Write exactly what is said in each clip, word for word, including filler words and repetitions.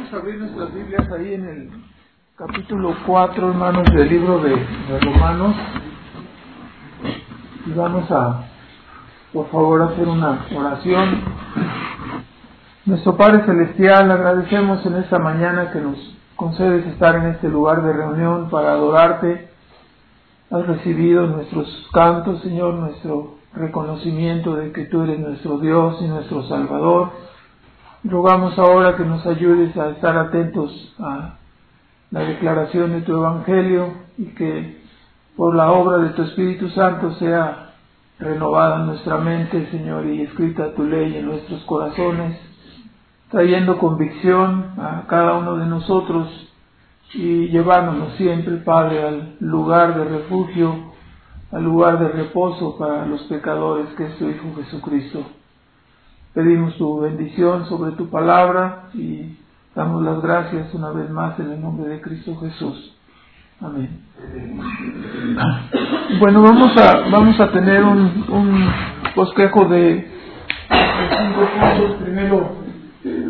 Vamos a abrir nuestras Biblias ahí en el capítulo cuatro, hermanos, del libro de, de Romanos. Y vamos a, por favor, hacer una oración. Nuestro Padre Celestial, agradecemos en esta mañana que nos concedes estar en este lugar de reunión para adorarte. Has recibido nuestros cantos, Señor, nuestro reconocimiento de que tú eres nuestro Dios y nuestro Salvador. Rogamos ahora que nos ayudes a estar atentos a la declaración de tu Evangelio y que por la obra de tu Espíritu Santo sea renovada nuestra mente, Señor, y escrita tu ley en nuestros corazones, trayendo convicción a cada uno de nosotros y llevándonos siempre, Padre, al lugar de refugio, al lugar de reposo para los pecadores que es tu Hijo Jesucristo. Pedimos tu bendición sobre tu palabra y damos las gracias una vez más en el nombre de Cristo Jesús. Amén. Bueno, vamos a vamos a tener un, un bosquejo de, de cinco puntos. Primero, eh,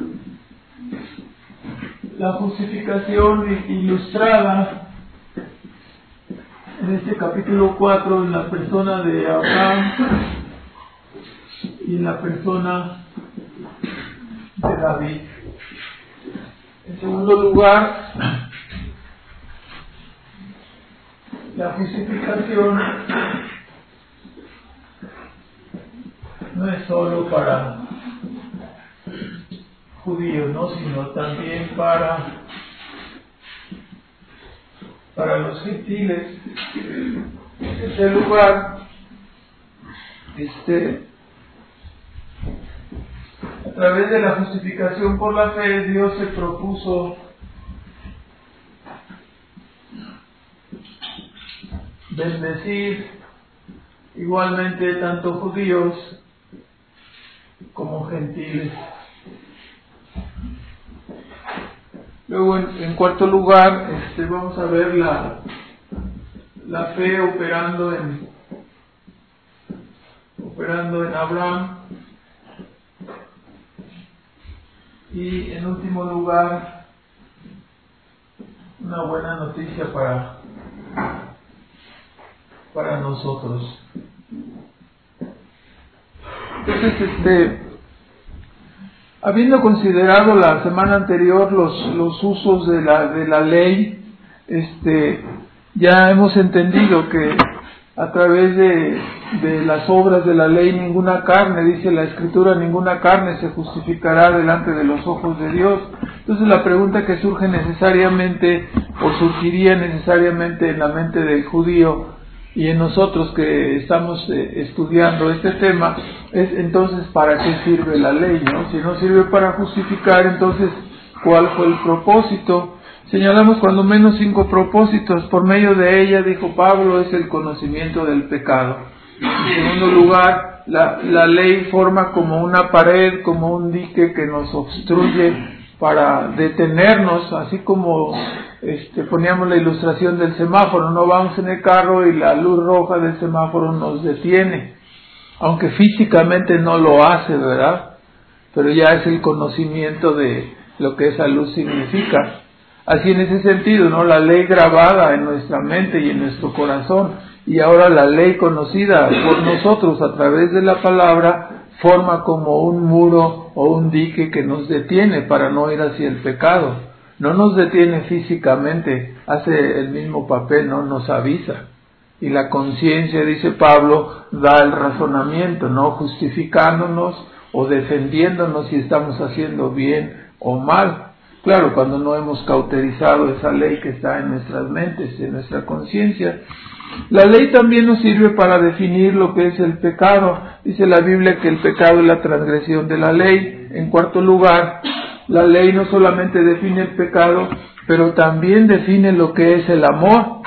la justificación ilustrada en este capítulo cuatro en la persona de Abraham y en la persona de David. En segundo lugar, la justificación no es solo para judíos, ¿no? sino también para para los gentiles. En tercer lugar, este a través de la justificación por la fe, Dios se propuso bendecir igualmente tanto judíos como gentiles. Luego, en, en cuarto lugar, este, vamos a ver la, la fe operando en operando en Abraham. Y en último lugar, una buena noticia para, para nosotros. Entonces, este, habiendo considerado la semana anterior los, los usos de la, de la ley, este, ya hemos entendido que a través de, de las obras de la ley ninguna carne, dice la Escritura, ninguna carne se justificará delante de los ojos de Dios. Entonces la pregunta que surge necesariamente o surgiría necesariamente en la mente del judío y en nosotros que estamos eh, estudiando este tema es entonces ¿para qué sirve la ley? ¿no? Si no sirve para justificar, entonces ¿cuál fue el propósito? Señalamos cuando menos cinco propósitos. Por medio de ella, dijo Pablo, es el conocimiento del pecado. En segundo lugar, la, la ley forma como una pared, como un dique que nos obstruye para detenernos, así como este, poníamos la ilustración del semáforo, no vamos en el carro y la luz roja del semáforo nos detiene, aunque físicamente no lo hace, ¿verdad? Pero ya es el conocimiento de lo que esa luz significa. Así en ese sentido, ¿no? La ley grabada en nuestra mente y en nuestro corazón, y ahora la ley conocida por nosotros a través de la palabra, forma como un muro o un dique que nos detiene para no ir hacia el pecado. No nos detiene físicamente, hace el mismo papel, ¿no? Nos avisa. Y la conciencia, dice Pablo, da el razonamiento, ¿no? Justificándonos o defendiéndonos si estamos haciendo bien o mal. Claro, cuando no hemos cauterizado esa ley que está en nuestras mentes, en nuestra conciencia. La ley también nos sirve para definir lo que es el pecado. Dice la Biblia que el pecado es la transgresión de la ley. En cuarto lugar, la ley no solamente define el pecado, pero también define lo que es el amor,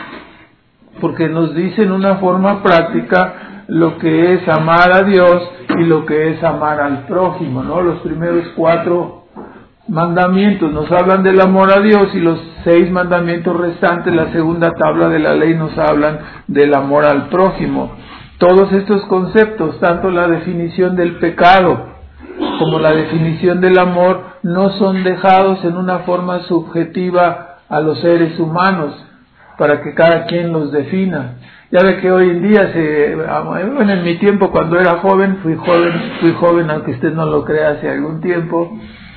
porque nos dice en una forma práctica lo que es amar a Dios y lo que es amar al prójimo, ¿no? Los primeros cuatro mandamientos nos hablan del amor a Dios y los seis mandamientos restantes, la segunda tabla de la ley, nos hablan del amor al prójimo. Todos estos conceptos, tanto la definición del pecado como la definición del amor, no son dejados en una forma subjetiva a los seres humanos, para que cada quien los defina. Ya ve que hoy en día, se, bueno, en mi tiempo cuando era joven, fui joven, fui joven, aunque usted no lo crea, hace algún tiempo,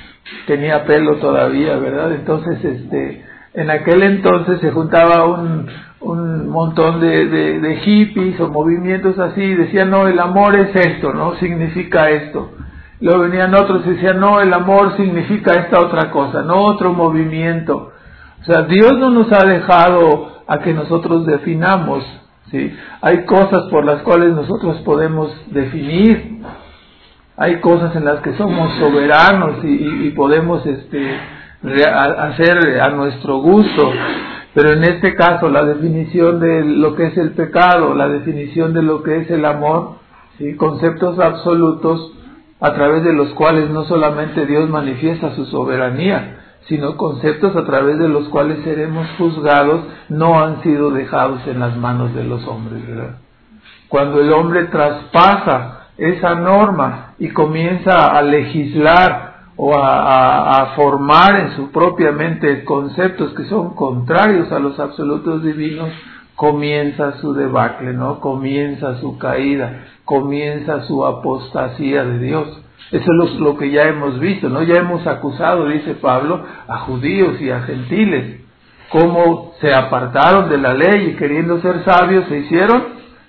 tenía pelo todavía, ¿verdad? Entonces, este, en aquel entonces se juntaba un, un montón de, de, de hippies o movimientos así, y decían, no, el amor es esto, ¿no? Significa esto. Luego venían otros y decían, no, el amor significa esta otra cosa, no otro movimiento. O sea, Dios no nos ha dejado a que nosotros definamos, ¿sí? Hay cosas por las cuales nosotros podemos definir, hay cosas en las que somos soberanos y, y, y podemos este, hacer a nuestro gusto, pero en este caso la definición de lo que es el pecado, la definición de lo que es el amor, ¿sí? Conceptos absolutos a través de los cuales no solamente Dios manifiesta su soberanía, sino conceptos a través de los cuales seremos juzgados, no han sido dejados en las manos de los hombres, ¿verdad? Cuando el hombre traspasa esa norma y comienza a legislar o a, a, a formar en su propia mente conceptos que son contrarios a los absolutos divinos, comienza su debacle, ¿no? Comienza su caída, comienza su apostasía de Dios. Eso es lo, lo que ya hemos visto, ¿no? Ya hemos acusado, dice Pablo, a judíos y a gentiles, cómo se apartaron de la ley y queriendo ser sabios se hicieron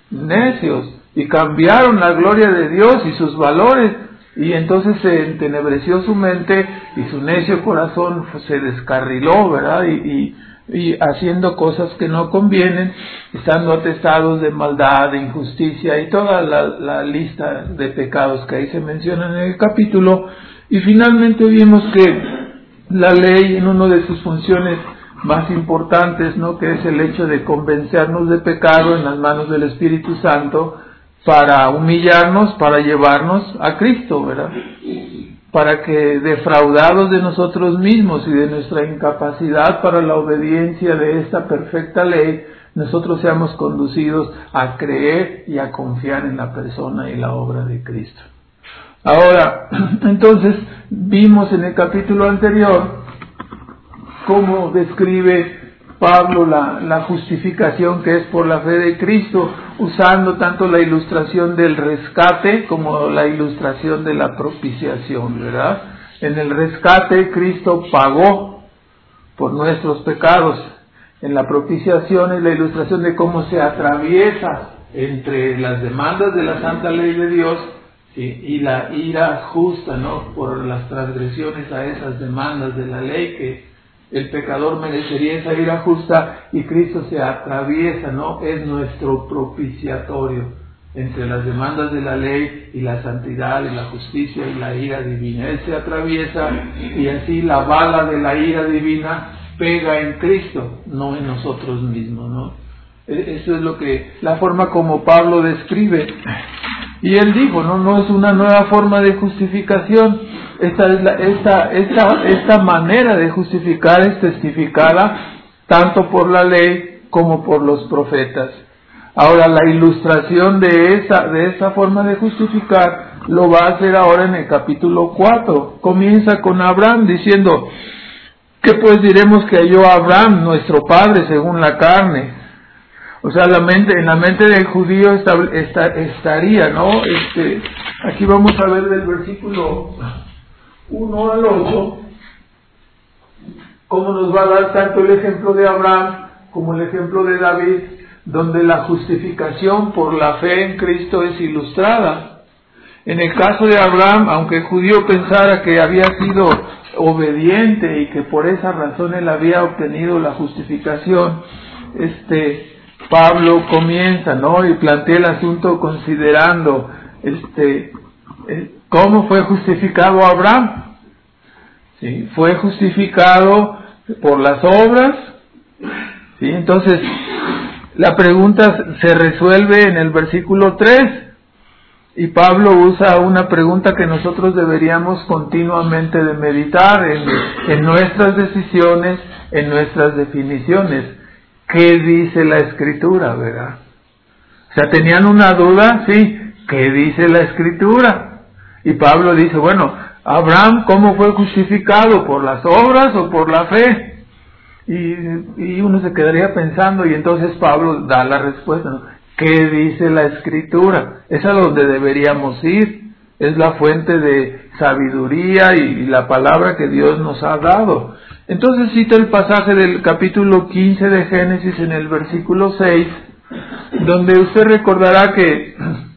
necios y cambiaron la gloria de Dios y sus valores, y entonces se entenebreció su mente y su necio corazón se descarriló, ¿verdad? Y, y, y haciendo cosas que no convienen, estando atestados de maldad, de injusticia y toda la, la lista de pecados que ahí se mencionan en el capítulo. Y finalmente vimos que la ley, en una de sus funciones más importantes, ¿no?, que es el hecho de convencernos de pecado en las manos del Espíritu Santo, para humillarnos, para llevarnos a Cristo, ¿verdad? Para que, defraudados de nosotros mismos y de nuestra incapacidad para la obediencia de esta perfecta ley, nosotros seamos conducidos a creer y a confiar en la persona y la obra de Cristo. Ahora, entonces, vimos en el capítulo anterior cómo describe Pablo la, la justificación que es por la fe de Cristo, usando tanto la ilustración del rescate como la ilustración de la propiciación, ¿verdad? En el rescate Cristo pagó por nuestros pecados. En la propiciación es la ilustración de cómo se atraviesa entre las demandas de la santa ley de Dios, ¿sí?, y la ira justa, ¿no?, por las transgresiones a esas demandas de la ley, que el pecador merecería esa ira justa, y Cristo se atraviesa, ¿no? Es nuestro propiciatorio entre las demandas de la ley y la santidad y la justicia y la ira divina. Él se atraviesa y así la bala de la ira divina pega en Cristo, no en nosotros mismos, ¿no? Eso es lo que, la forma como Pablo describe. Y él dijo, no, no es una nueva forma de justificación. Esta, es la, esta, esta, esta manera de justificar es testificada tanto por la ley como por los profetas. Ahora, la ilustración de esa, de esa forma de justificar lo va a hacer ahora en el capítulo cuatro. Comienza con Abraham diciendo, ¿qué pues diremos que halló Abraham, nuestro padre, según la carne? O sea, la mente, en la mente del judío esta, esta, estaría, ¿no? Este, aquí vamos a ver del versículo uno al ocho, cómo nos va a dar tanto el ejemplo de Abraham como el ejemplo de David, donde la justificación por la fe en Cristo es ilustrada. En el caso de Abraham, aunque el judío pensara que había sido obediente y que por esa razón él había obtenido la justificación, este Pablo comienza, ¿no?, y plantea el asunto considerando este cómo fue justificado Abraham. ¿Sí? Fue justificado por las obras. ¿Sí? Entonces, la pregunta se resuelve en el versículo tres. Y Pablo usa una pregunta que nosotros deberíamos continuamente de meditar en, en nuestras decisiones, en nuestras definiciones. ¿Qué dice la Escritura, verdad? O sea, ¿tenían una duda? Sí. ¿Qué dice la Escritura? Y Pablo dice, bueno, Abraham, ¿cómo fue justificado? ¿Por las obras o por la fe? Y, y uno se quedaría pensando, y entonces Pablo da la respuesta, ¿no? ¿Qué dice la Escritura? Es a donde deberíamos ir, es la fuente de sabiduría y, y la palabra que Dios nos ha dado. Entonces cita el pasaje del capítulo quince de Génesis en el versículo seis, donde usted recordará que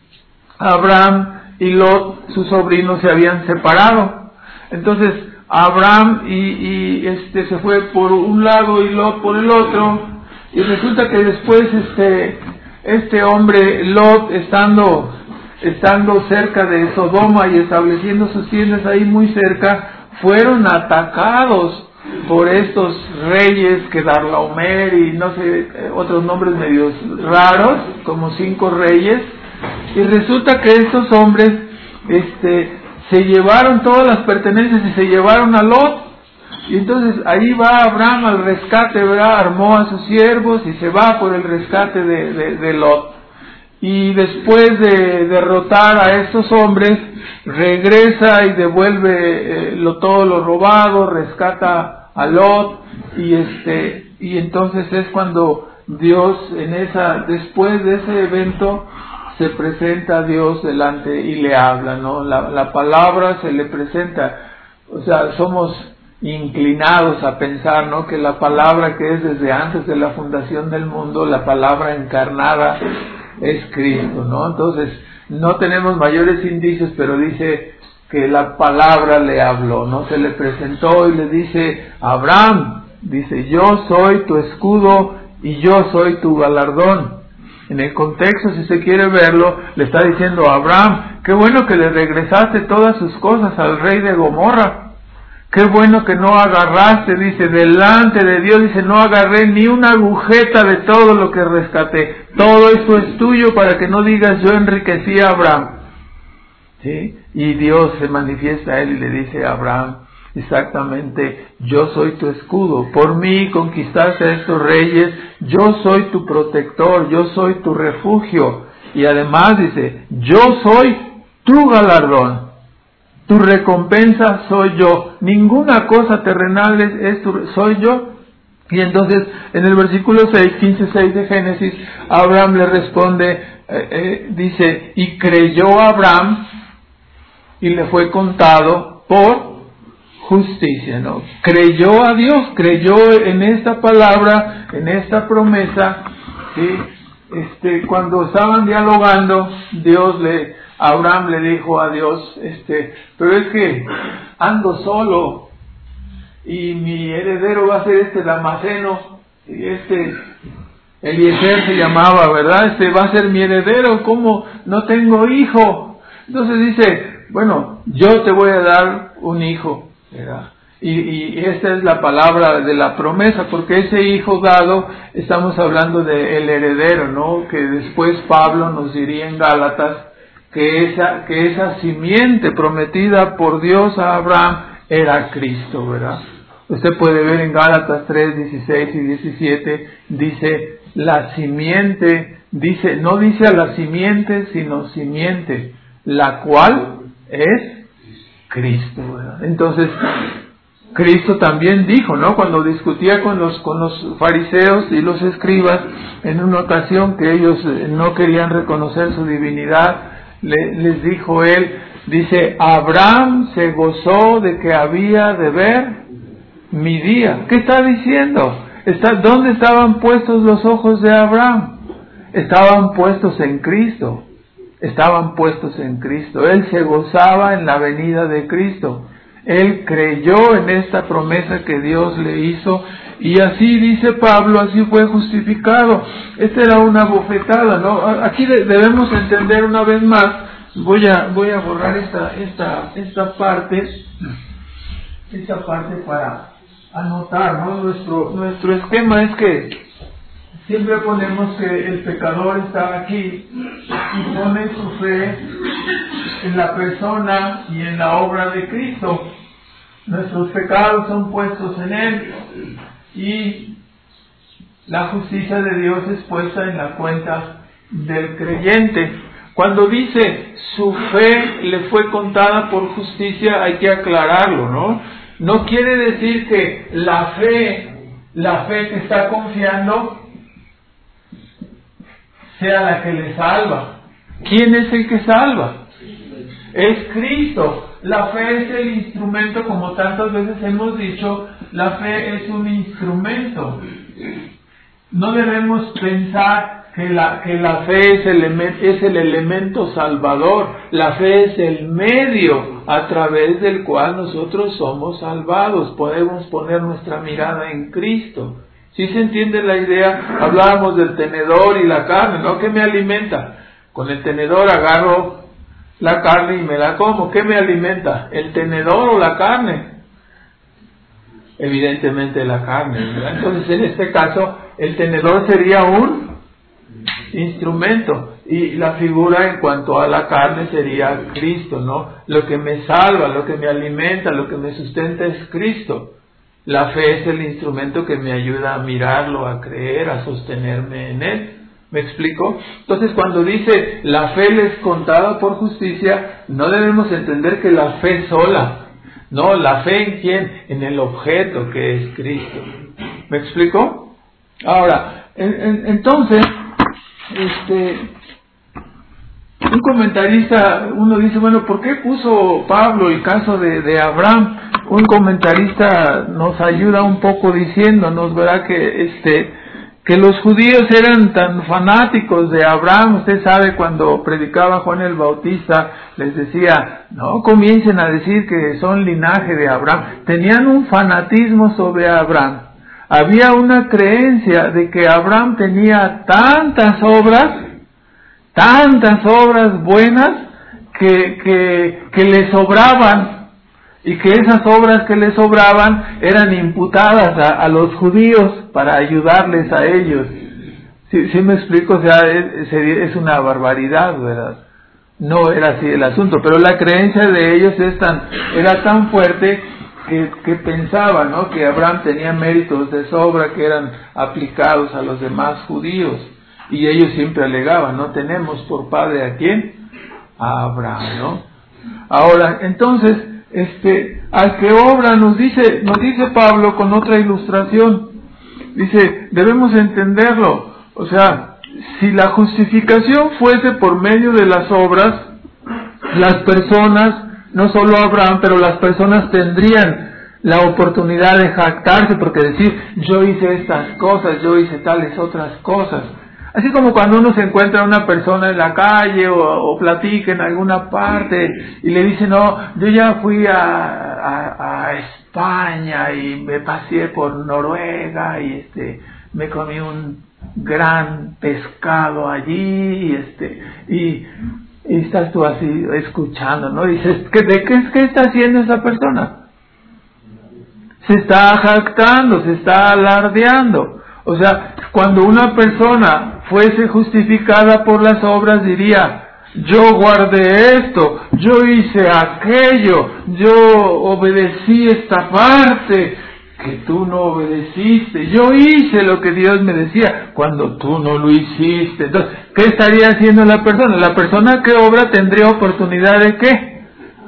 Abraham y Lot, sus sobrinos, se habían separado. Entonces Abraham y, y este se fue por un lado y Lot por el otro, y resulta que después este este hombre Lot, estando estando cerca de Sodoma y estableciendo sus tiendas ahí muy cerca, fueron atacados por estos reyes, Kedorlaomer y no sé, otros nombres medios raros, como cinco reyes, y resulta que estos hombres este se llevaron todas las pertenencias y se llevaron a Lot. Y entonces ahí va Abraham al rescate, ¿verdad? Armó a sus siervos y se va por el rescate de, de, de Lot. Y después de derrotar a estos hombres, regresa y devuelve eh, lo, todo lo robado, rescata a Lot, y este y entonces es cuando Dios, en esa después de ese evento, se presenta a Dios delante y le habla, ¿no? La, la palabra se le presenta. O sea, somos inclinados a pensar, ¿no?, que la palabra que es desde antes de la fundación del mundo, la palabra encarnada, es Cristo, ¿no? Entonces, no tenemos mayores indicios, pero dice que la palabra le habló, ¿no? Se le presentó y le dice: Abraham, dice, yo soy tu escudo y yo soy tu galardón. En el contexto, si se quiere verlo, le está diciendo a Abraham: qué bueno que le regresaste todas sus cosas al rey de Gomorra. Qué bueno que no agarraste, dice, delante de Dios, dice, no agarré ni una agujeta de todo lo que rescaté. Todo esto es tuyo, para que no digas yo enriquecí a Abraham. ¿Sí? Y Dios se manifiesta a él y le dice a Abraham, exactamente, yo soy tu escudo, por mí conquistaste a estos reyes, yo soy tu protector, yo soy tu refugio. Y además dice, yo soy tu galardón. Tu recompensa soy yo. Ninguna cosa terrenal es, es tu, soy yo. Y entonces, en el versículo seis, quince seis de Génesis, Abraham le responde, eh, eh, dice, y creyó Abraham, y le fue contado por justicia, ¿no? Creyó a Dios, creyó en esta palabra, en esta promesa, ¿sí? Este, cuando estaban dialogando, Dios le... Abraham le dijo a Dios, este, pero es que ando solo y mi heredero va a ser este Damaseno, y este Eliezer se llamaba, ¿verdad? Este va a ser mi heredero, ¿cómo no tengo hijo? Entonces dice, bueno, yo te voy a dar un hijo, ¿verdad? Y, y esta es la palabra de la promesa, porque ese hijo dado, estamos hablando del heredero, ¿no? Que después Pablo nos diría en Gálatas, que esa, que esa simiente prometida por Dios a Abraham era Cristo, ¿verdad? Usted puede ver en Gálatas tres, dieciséis y diecisiete, dice, la simiente, dice, no dice a la simiente, sino simiente, la cual es Cristo, ¿verdad? Entonces, Cristo también dijo, ¿no? Cuando discutía con los, con los fariseos y los escribas, en una ocasión que ellos no querían reconocer su divinidad, Le, les dijo él, dice, Abraham se gozó de que había de ver mi día. ¿Qué está diciendo? Está, ¿dónde estaban puestos los ojos de Abraham? Estaban puestos en Cristo. Estaban puestos en Cristo. Él se gozaba en la venida de Cristo. Él creyó en esta promesa que Dios le hizo. Y así dice Pablo, así fue justificado. Esta era una bofetada, ¿no? Aquí debemos entender una vez más, voy a voy a borrar esta esta esta parte, esta parte para anotar, ¿no? Nuestro nuestro esquema es que siempre ponemos que el pecador está aquí y pone su fe en la persona y en la obra de Cristo. Nuestros pecados son puestos en Él. Y la justicia de Dios es puesta en la cuenta del creyente. Cuando dice su fe le fue contada por justicia, hay que aclararlo, ¿no? No quiere decir que la fe, la fe que está confiando, sea la que le salva. ¿Quién es el que salva? Es Cristo. La fe es el instrumento, como tantas veces hemos dicho, la fe es un instrumento. No debemos pensar que la, que la fe es el, es el elemento salvador. La fe es el medio a través del cual nosotros somos salvados. Podemos poner nuestra mirada en Cristo. ¿Sí se entiende la idea? Hablábamos del tenedor y la carne, ¿no? ¿Qué me alimenta? Con el tenedor agarro la carne y me la como. ¿Qué me alimenta? ¿El tenedor o la carne? Evidentemente la carne, ¿verdad? Entonces en este caso el tenedor sería un instrumento y la figura en cuanto a la carne sería Cristo, ¿no? Lo que me salva, lo que me alimenta, lo que me sustenta es Cristo. La fe es el instrumento que me ayuda a mirarlo, a creer, a sostenerme en Él. ¿Me explico? Entonces cuando dice la fe le es contada por justicia, no debemos entender que la fe sola. No, la fe en quién, en el objeto que es Cristo. ¿Me explico? Ahora, en, en, entonces, este, un comentarista, uno dice, bueno, ¿por qué puso Pablo el caso de, de Abraham? Un comentarista nos ayuda un poco diciéndonos, ¿verdad?, que este que los judíos eran tan fanáticos de Abraham. Usted sabe, cuando predicaba Juan el Bautista, les decía, no comiencen a decir que son linaje de Abraham. Tenían un fanatismo sobre Abraham. Había una creencia de que Abraham tenía tantas obras, tantas obras buenas, que, que, que le sobraban, y que esas obras que le sobraban eran imputadas a, a los judíos para ayudarles a ellos. ¿Sí, sí me explico? O sea, es, es una barbaridad, ¿verdad? No era así el asunto, pero la creencia de ellos es tan, era tan fuerte que, que pensaban, ¿no?, que Abraham tenía méritos de sobra que eran aplicados a los demás judíos. Y ellos siempre alegaban, ¿no? Tenemos por padre ¿a quién? A Abraham, ¿no? Ahora, entonces, este, al que obra, nos dice, nos dice Pablo con otra ilustración, dice, debemos entenderlo, o sea, si la justificación fuese por medio de las obras, las personas, no solo Abraham, pero las personas tendrían la oportunidad de jactarse, porque decir, yo hice estas cosas, yo hice tales otras cosas. Así como cuando uno se encuentra a una persona en la calle o, o platica en alguna parte y le dice, no, yo ya fui a, a, a España y me paseé por Noruega y este me comí un gran pescado allí y este y, y estás tú así escuchando, ¿no? Y dices, ¿qué, ¿de qué, qué está haciendo esa persona? Se está jactando, se está alardeando. O sea, cuando una persona fuese justificada por las obras, diría, yo guardé esto, yo hice aquello, yo obedecí esta parte que tú no obedeciste, yo hice lo que Dios me decía cuando tú no lo hiciste. Entonces, ¿qué estaría haciendo la persona? La persona que obra tendría oportunidad de ¿qué?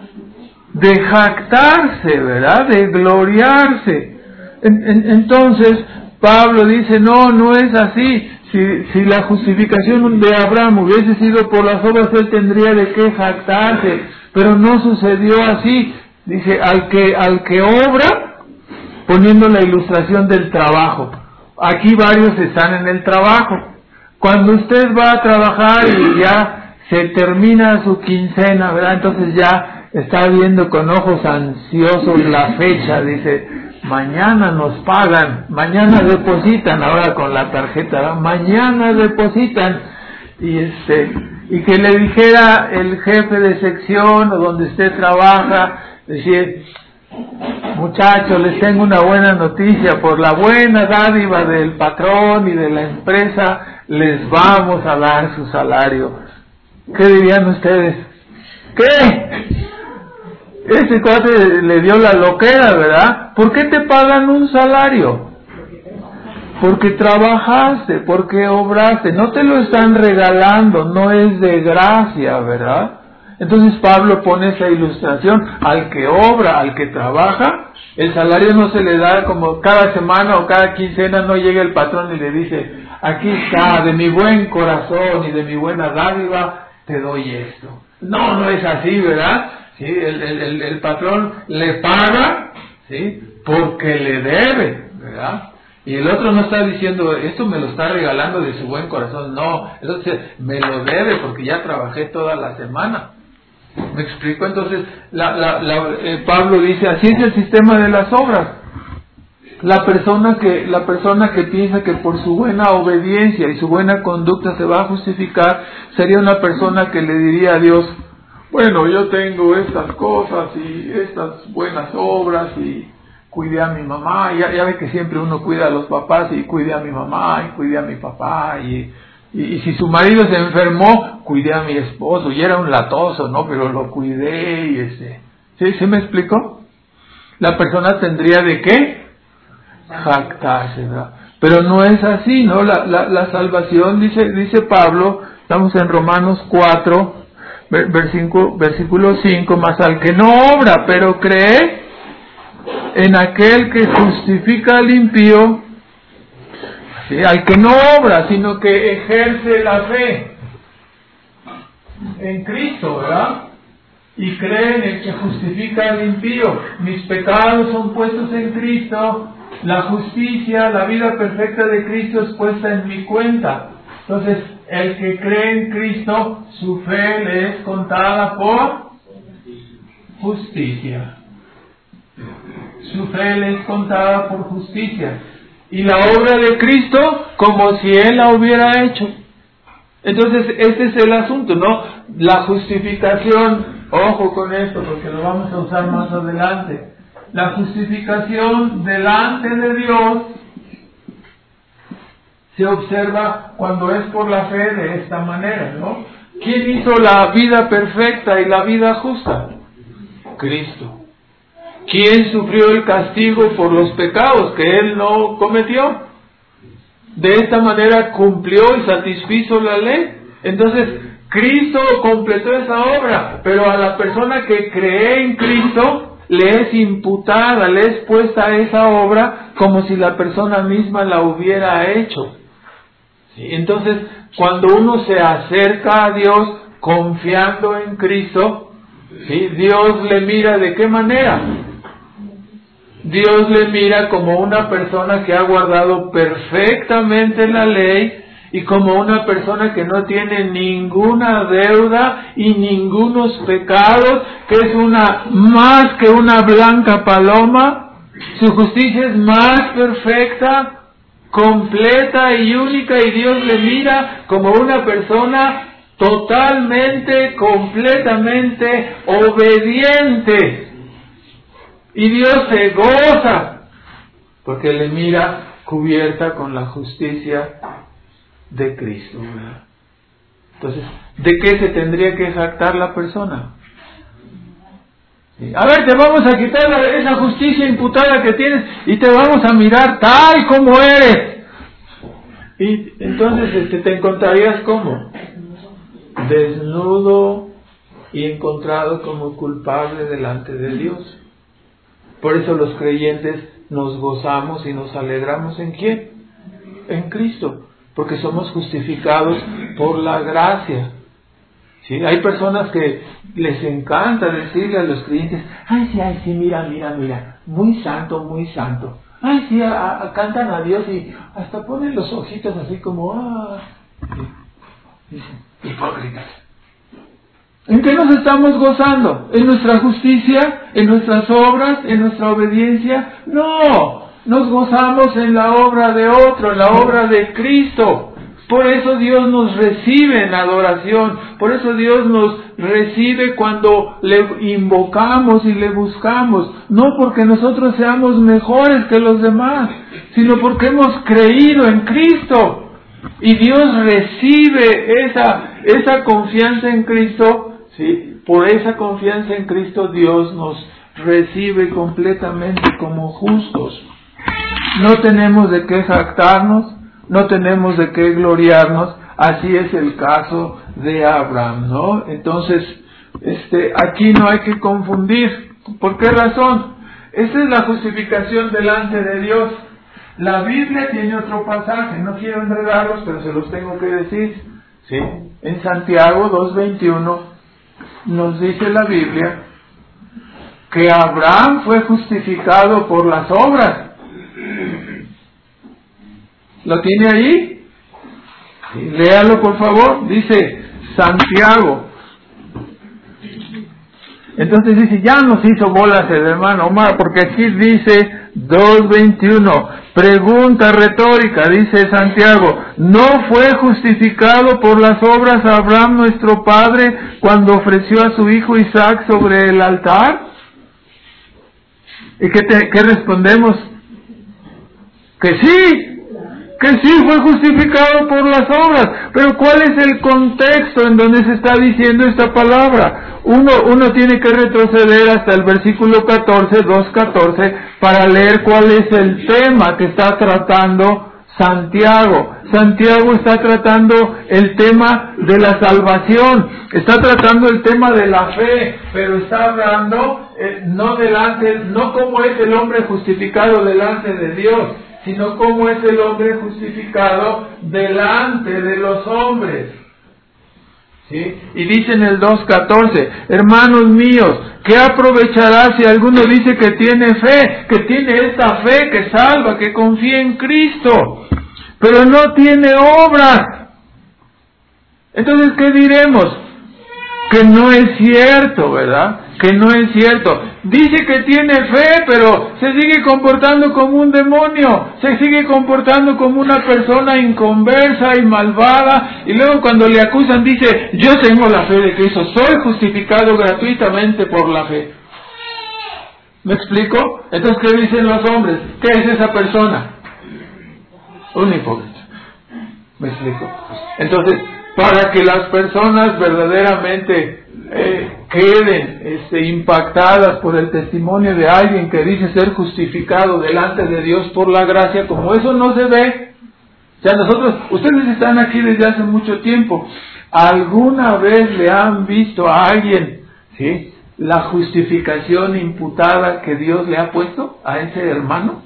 De jactarse, ¿verdad? De gloriarse. En, en, entonces, Pablo dice, no, no es así. Si, si la justificación de Abraham hubiese sido por las obras, él tendría de qué jactarse, pero no sucedió así. Dice, al que, al que obra, poniendo la ilustración del trabajo. Aquí varios están en el trabajo. Cuando usted va a trabajar y ya se termina su quincena, ¿verdad? Entonces ya está viendo con ojos ansiosos la fecha, dice, mañana nos pagan, mañana depositan, ahora con la tarjeta, ¿verdad? Mañana depositan, y este, y que le dijera el jefe de sección o donde usted trabaja, decir, muchachos, les tengo una buena noticia, por la buena dádiva del patrón y de la empresa, les vamos a dar su salario. ¿Qué dirían ustedes? ¿Qué? Ese cuate le dio la loquera, ¿verdad? ¿Por qué te pagan un salario? porque trabajaste, porque obraste, no te lo están regalando, no es de gracia, ¿verdad? Entonces Pablo pone esa ilustración, al que obra, al que trabaja, el salario no se le da como cada semana o cada quincena, no llega el patrón y le dice, aquí está, de mi buen corazón y de mi buena dádiva, te doy esto. No, no es así, ¿verdad? Sí, el, el, el, el patrón le paga, ¿sí? Porque le debe, ¿verdad? Y el otro no está diciendo, esto me lo está regalando de su buen corazón, no, entonces me lo debe porque ya trabajé toda la semana. ¿Me explico? Entonces, la, la, la, eh, Pablo dice, así es el sistema de las obras. La persona que la persona que piensa que por su buena obediencia y su buena conducta se va a justificar, sería una persona que le diría a Dios, bueno, yo tengo estas cosas y estas buenas obras y cuidé a mi mamá, ya, ya ve que siempre uno cuida a los papás y cuidé a mi mamá y cuidé a mi papá y... Y, y si su marido se enfermó, cuidé a mi esposo, y era un latoso, ¿no? Pero lo cuidé y ese... ¿Sí? ¿Sí me explicó? La persona tendría de qué jactarse, ¿verdad? Pero no es así, ¿no? La, la, la salvación, dice, dice Pablo, estamos en Romanos cuatro, versículo, versículo cinco, más al que no obra, pero cree en aquel que justifica al impío, ¿sí? Al que no obra, sino que ejerce la fe en Cristo, ¿verdad? Y cree en el que justifica al impío. Mis pecados son puestos en Cristo, la justicia, la vida perfecta de Cristo es puesta en mi cuenta. Entonces, el que cree en Cristo, su fe le es contada por justicia. Su fe le es contada por justicia. Y la obra de Cristo como si Él la hubiera hecho. Entonces, este es el asunto, ¿no? La justificación, ojo con esto porque lo vamos a usar más adelante. La justificación delante de Dios se observa cuando es por la fe de esta manera, ¿no? ¿Quién hizo la vida perfecta y la vida justa? Cristo. ¿Quién sufrió el castigo por los pecados que Él no cometió? De esta manera cumplió y satisfizo la ley. Entonces, Cristo completó esa obra, pero a la persona que cree en Cristo le es imputada, le es puesta esa obra como si la persona misma la hubiera hecho. ¿Sí? Entonces, cuando uno se acerca a Dios confiando en Cristo, ¿sí? Dios le mira ¿de qué manera? Dios le mira como una persona que ha guardado perfectamente la ley y como una persona que no tiene ninguna deuda y ningunos pecados, que es una más que una blanca paloma. Su justicia es más perfecta, completa y única, y Dios le mira como una persona totalmente, completamente obediente. Y Dios se goza porque le mira cubierta con la justicia de Cristo, ¿verdad? Entonces, ¿de qué se tendría que jactar la persona? ¿Sí? A ver, te vamos a quitar la, esa justicia imputada que tienes y te vamos a mirar tal como eres. Y entonces este, te encontrarías como desnudo y encontrado como culpable delante de Dios. Por eso los creyentes nos gozamos y nos alegramos ¿en quién? En Cristo, porque somos justificados por la gracia. ¿Sí? Hay personas que les encanta decirle a los creyentes, ay sí, ay sí, mira, mira, mira, muy santo, muy santo. Ay sí, a, a, cantan a Dios y hasta ponen los ojitos así como, ah, dicen, hipócritas. ¿En qué nos estamos gozando? ¿En nuestra justicia? ¿En nuestras obras? ¿En nuestra obediencia? No, nos gozamos en la obra de otro, en la obra de Cristo. Por eso Dios nos recibe en adoración, por eso Dios nos recibe cuando le invocamos y le buscamos, no porque nosotros seamos mejores que los demás, sino porque hemos creído en Cristo. Y Dios recibe esa, esa confianza en Cristo. Sí, por esa confianza en Cristo Dios nos recibe completamente como justos. no tenemos de qué jactarnos, no tenemos de qué gloriarnos. Así es el caso de Abraham, ¿no? Entonces, este, aquí no hay que confundir. ¿Por qué razón? Esa es la justificación delante de Dios. La Biblia tiene otro pasaje, no quiero enredarlos, pero se los tengo que decir, ¿sí? En Santiago dos veintiuno nos dice la Biblia que Abraham fue justificado por las obras. ¿Lo tiene ahí? Léalo por favor. Dice Santiago. Entonces dice, ya nos hizo bolas el hermano Omar, porque aquí dice dos veintiuno, pregunta retórica, dice Santiago, ¿no fue justificado por las obras Abraham nuestro padre cuando ofreció a su hijo Isaac sobre el altar? ¿Y qué, te, qué respondemos? Que sí, que sí fue justificado por las obras. Pero ¿cuál es el contexto en donde se está diciendo esta palabra? Uno, uno tiene que retroceder hasta el versículo catorce, dos catorce, para leer cuál es el tema que está tratando Santiago. Santiago está tratando el tema de la salvación, está tratando el tema de la fe, pero está hablando eh, no delante, no cómo es el hombre justificado delante de Dios, sino cómo es el hombre justificado delante de los hombres. ¿Sí? Y dice en el dos catorce, hermanos míos, ¿qué aprovechará si alguno dice que tiene fe, que tiene esta fe que salva, que confía en Cristo, pero no tiene obras? Entonces, ¿qué diremos? Que no es cierto, ¿verdad? Que no es cierto. Dice que tiene fe, pero se sigue comportando como un demonio, se sigue comportando como una persona inconversa y malvada, y luego cuando le acusan dice, yo tengo la fe de Cristo, soy justificado gratuitamente por la fe. ¿Me explico? Entonces, ¿qué dicen los hombres? ¿Qué es esa persona? Un hipócrita. ¿Me explico? Entonces, para que las personas verdaderamente eh, queden este, impactadas por el testimonio de alguien que dice ser justificado delante de Dios por la gracia, como eso no se ve. O sea, nosotros, ustedes están aquí desde hace mucho tiempo, ¿alguna vez le han visto a alguien, sí, la justificación imputada que Dios le ha puesto a ese hermano?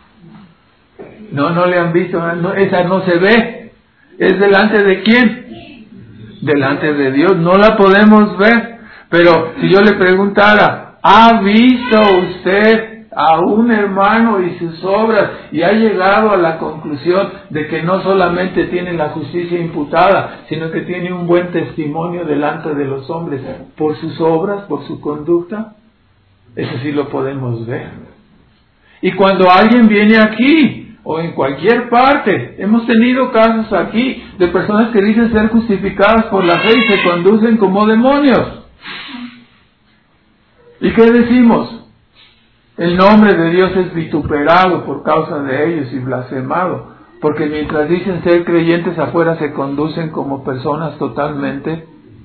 No, no le han visto, no, esa no se ve. ¿Es delante de quién? Delante de Dios, no la podemos ver. Pero si yo le preguntara, ¿ha visto usted a un hermano y sus obras y ha llegado a la conclusión de que no solamente tiene la justicia imputada, sino que tiene un buen testimonio delante de los hombres por sus obras, por su conducta? Eso sí lo podemos ver. Y cuando alguien viene aquí o en cualquier parte, hemos tenido casos aquí de personas que dicen ser justificadas por la fe y se conducen como demonios. ¿Y qué decimos? El nombre de Dios es vituperado por causa de ellos y blasfemado, porque mientras dicen ser creyentes afuera se conducen como personas totalmente,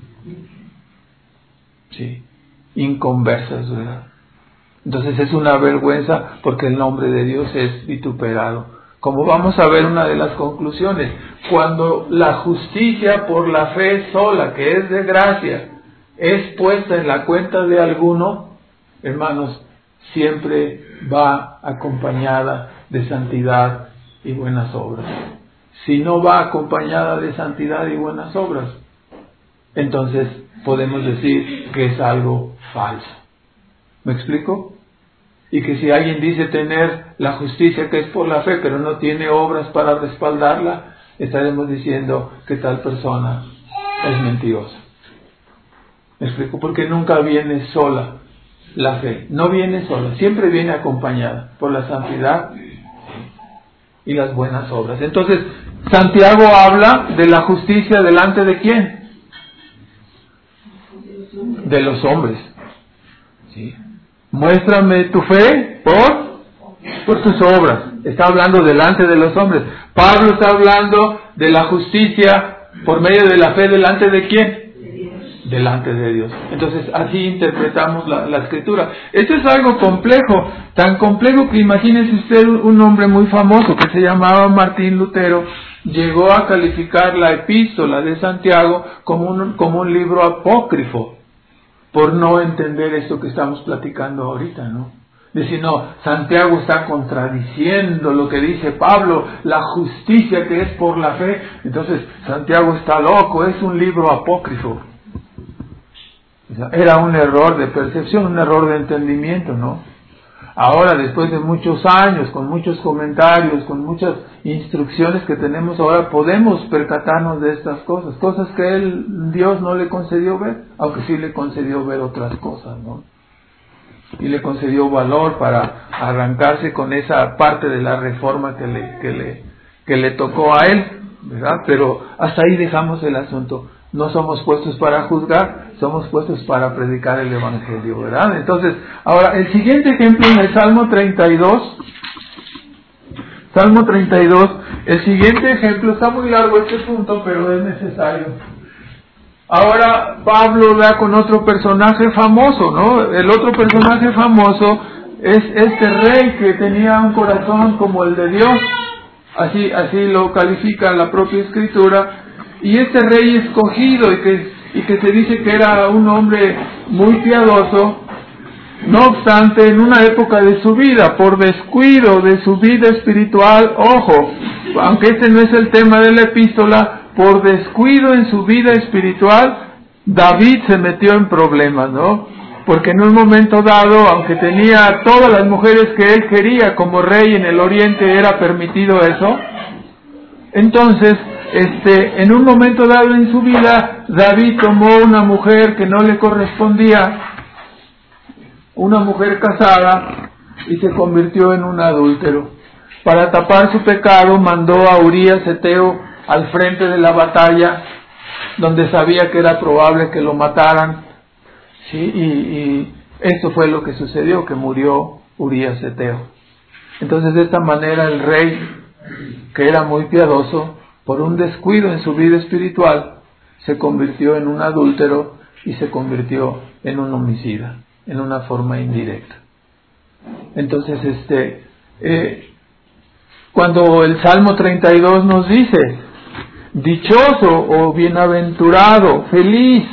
sí, inconversas, ¿verdad? Entonces es una vergüenza porque el nombre de Dios es vituperado. Como vamos a ver una de las conclusiones, cuando la justicia por la fe sola, que es de gracia, es puesta en la cuenta de alguno, hermanos, siempre va acompañada de santidad y buenas obras. Si no va acompañada de santidad y buenas obras, entonces podemos decir que es algo falso. ¿Me explico? Y que si alguien dice tener la justicia que es por la fe, pero no tiene obras para respaldarla, estaremos diciendo que tal persona es mentirosa. ¿Me explico? Porque nunca viene sola la fe. No viene sola, siempre viene acompañada por la santidad y las buenas obras. Entonces, Santiago habla de la justicia delante de quién? De los hombres. ¿Sí? Muéstrame tu fe por, por tus obras. Está hablando delante de los hombres. Pablo está hablando de la justicia por medio de la fe delante de quién? delante de Dios. Entonces así interpretamos la, la escritura. Esto es algo complejo, tan complejo que imagínese usted un hombre muy famoso que se llamaba Martín Lutero, llegó a calificar la epístola de Santiago como un, como un libro apócrifo, por no entender esto que estamos platicando ahorita, ¿no? Decir, no, Santiago está contradiciendo lo que dice Pablo, la justicia que es por la fe. Entonces, Santiago está loco, es un libro apócrifo. Era un error de percepción, un error de entendimiento, ¿no? Ahora, después de muchos años, con muchos comentarios, con muchas instrucciones que tenemos ahora, podemos percatarnos de estas cosas, cosas que él, Dios no le concedió ver, aunque sí le concedió ver otras cosas, ¿no? Y le concedió valor para arrancarse con esa parte de la reforma que le, que le, que le tocó a él, ¿verdad? Pero hasta ahí dejamos el asunto. No somos puestos para juzgar, somos puestos para predicar el Evangelio, ¿verdad? Entonces, ahora, el siguiente ejemplo en el Salmo treinta y dos, Salmo treinta y dos, el siguiente ejemplo, está muy largo este punto, pero es necesario. Ahora Pablo da con otro personaje famoso, ¿no? El otro personaje famoso es este rey que tenía un corazón como el de Dios, así, así lo califica la propia Escritura, y este rey escogido y que, y que se dice que era un hombre muy piadoso, no obstante, en una época de su vida, por descuido de su vida espiritual, ojo, aunque este no es el tema de la epístola, por descuido en su vida espiritual, David se metió en problemas, ¿no? Porque en un momento dado, aunque tenía todas las mujeres que él quería como rey en el oriente, era permitido eso. Entonces, este, en un momento dado en su vida, David tomó una mujer que no le correspondía, una mujer casada, y se convirtió en un adúltero. Para tapar su pecado, mandó a Urías Heteo al frente de la batalla, donde sabía que era probable que lo mataran, ¿sí? y, y eso fue lo que sucedió, que murió Urías Heteo. Entonces, de esta manera el rey, que era muy piadoso, por un descuido en su vida espiritual, se convirtió en un adúltero y se convirtió en un homicida, en una forma indirecta. Entonces, este, eh, cuando el Salmo treinta y dos nos dice, dichoso o bienaventurado, feliz,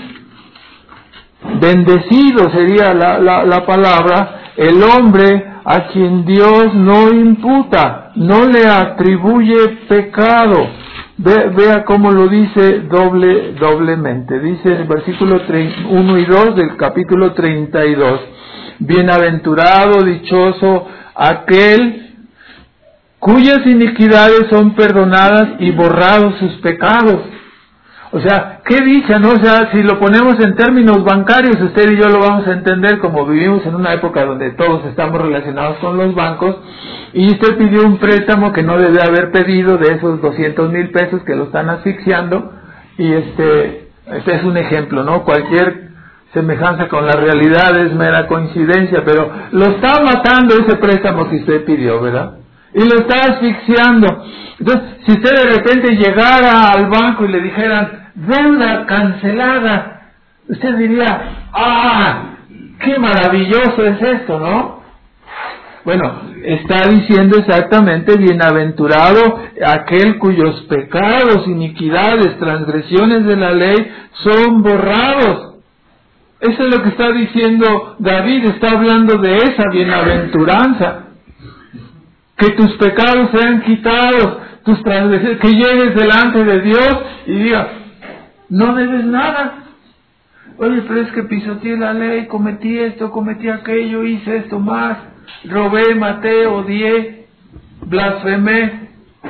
bendecido sería la, la, la palabra, el hombre a quien Dios no imputa, no le atribuye pecado. Ve, vea cómo lo dice doble, doblemente. Dice en el versículo uno y dos del capítulo treinta y dos, bienaventurado, dichoso, aquel cuyas iniquidades son perdonadas y borrados sus pecados. O sea, qué dicha, ¿no? O sea, si lo ponemos en términos bancarios, usted y yo lo vamos a entender, como vivimos en una época donde todos estamos relacionados con los bancos, y usted pidió un préstamo que no debe haber pedido, de esos doscientos mil pesos que lo están asfixiando, y este, este es un ejemplo, ¿no? Cualquier semejanza con la realidad es mera coincidencia, pero lo está matando ese préstamo que usted pidió, ¿verdad? Y lo está asfixiando. Entonces, si usted de repente llegara al banco y le dijeran, deuda cancelada, usted diría, ¡ah! ¡Qué maravilloso es esto!, ¿no? Bueno, está diciendo exactamente, bienaventurado aquel cuyos pecados, iniquidades, transgresiones de la ley son borrados. Eso es lo que está diciendo David, está hablando de esa bienaventuranza. Que tus pecados sean quitados, tus transgresiones, que llegues delante de Dios y digas, no debes nada. Oye, pero es que pisoteé la ley, cometí esto, cometí aquello, hice esto más, robé, maté, odié, blasfemé.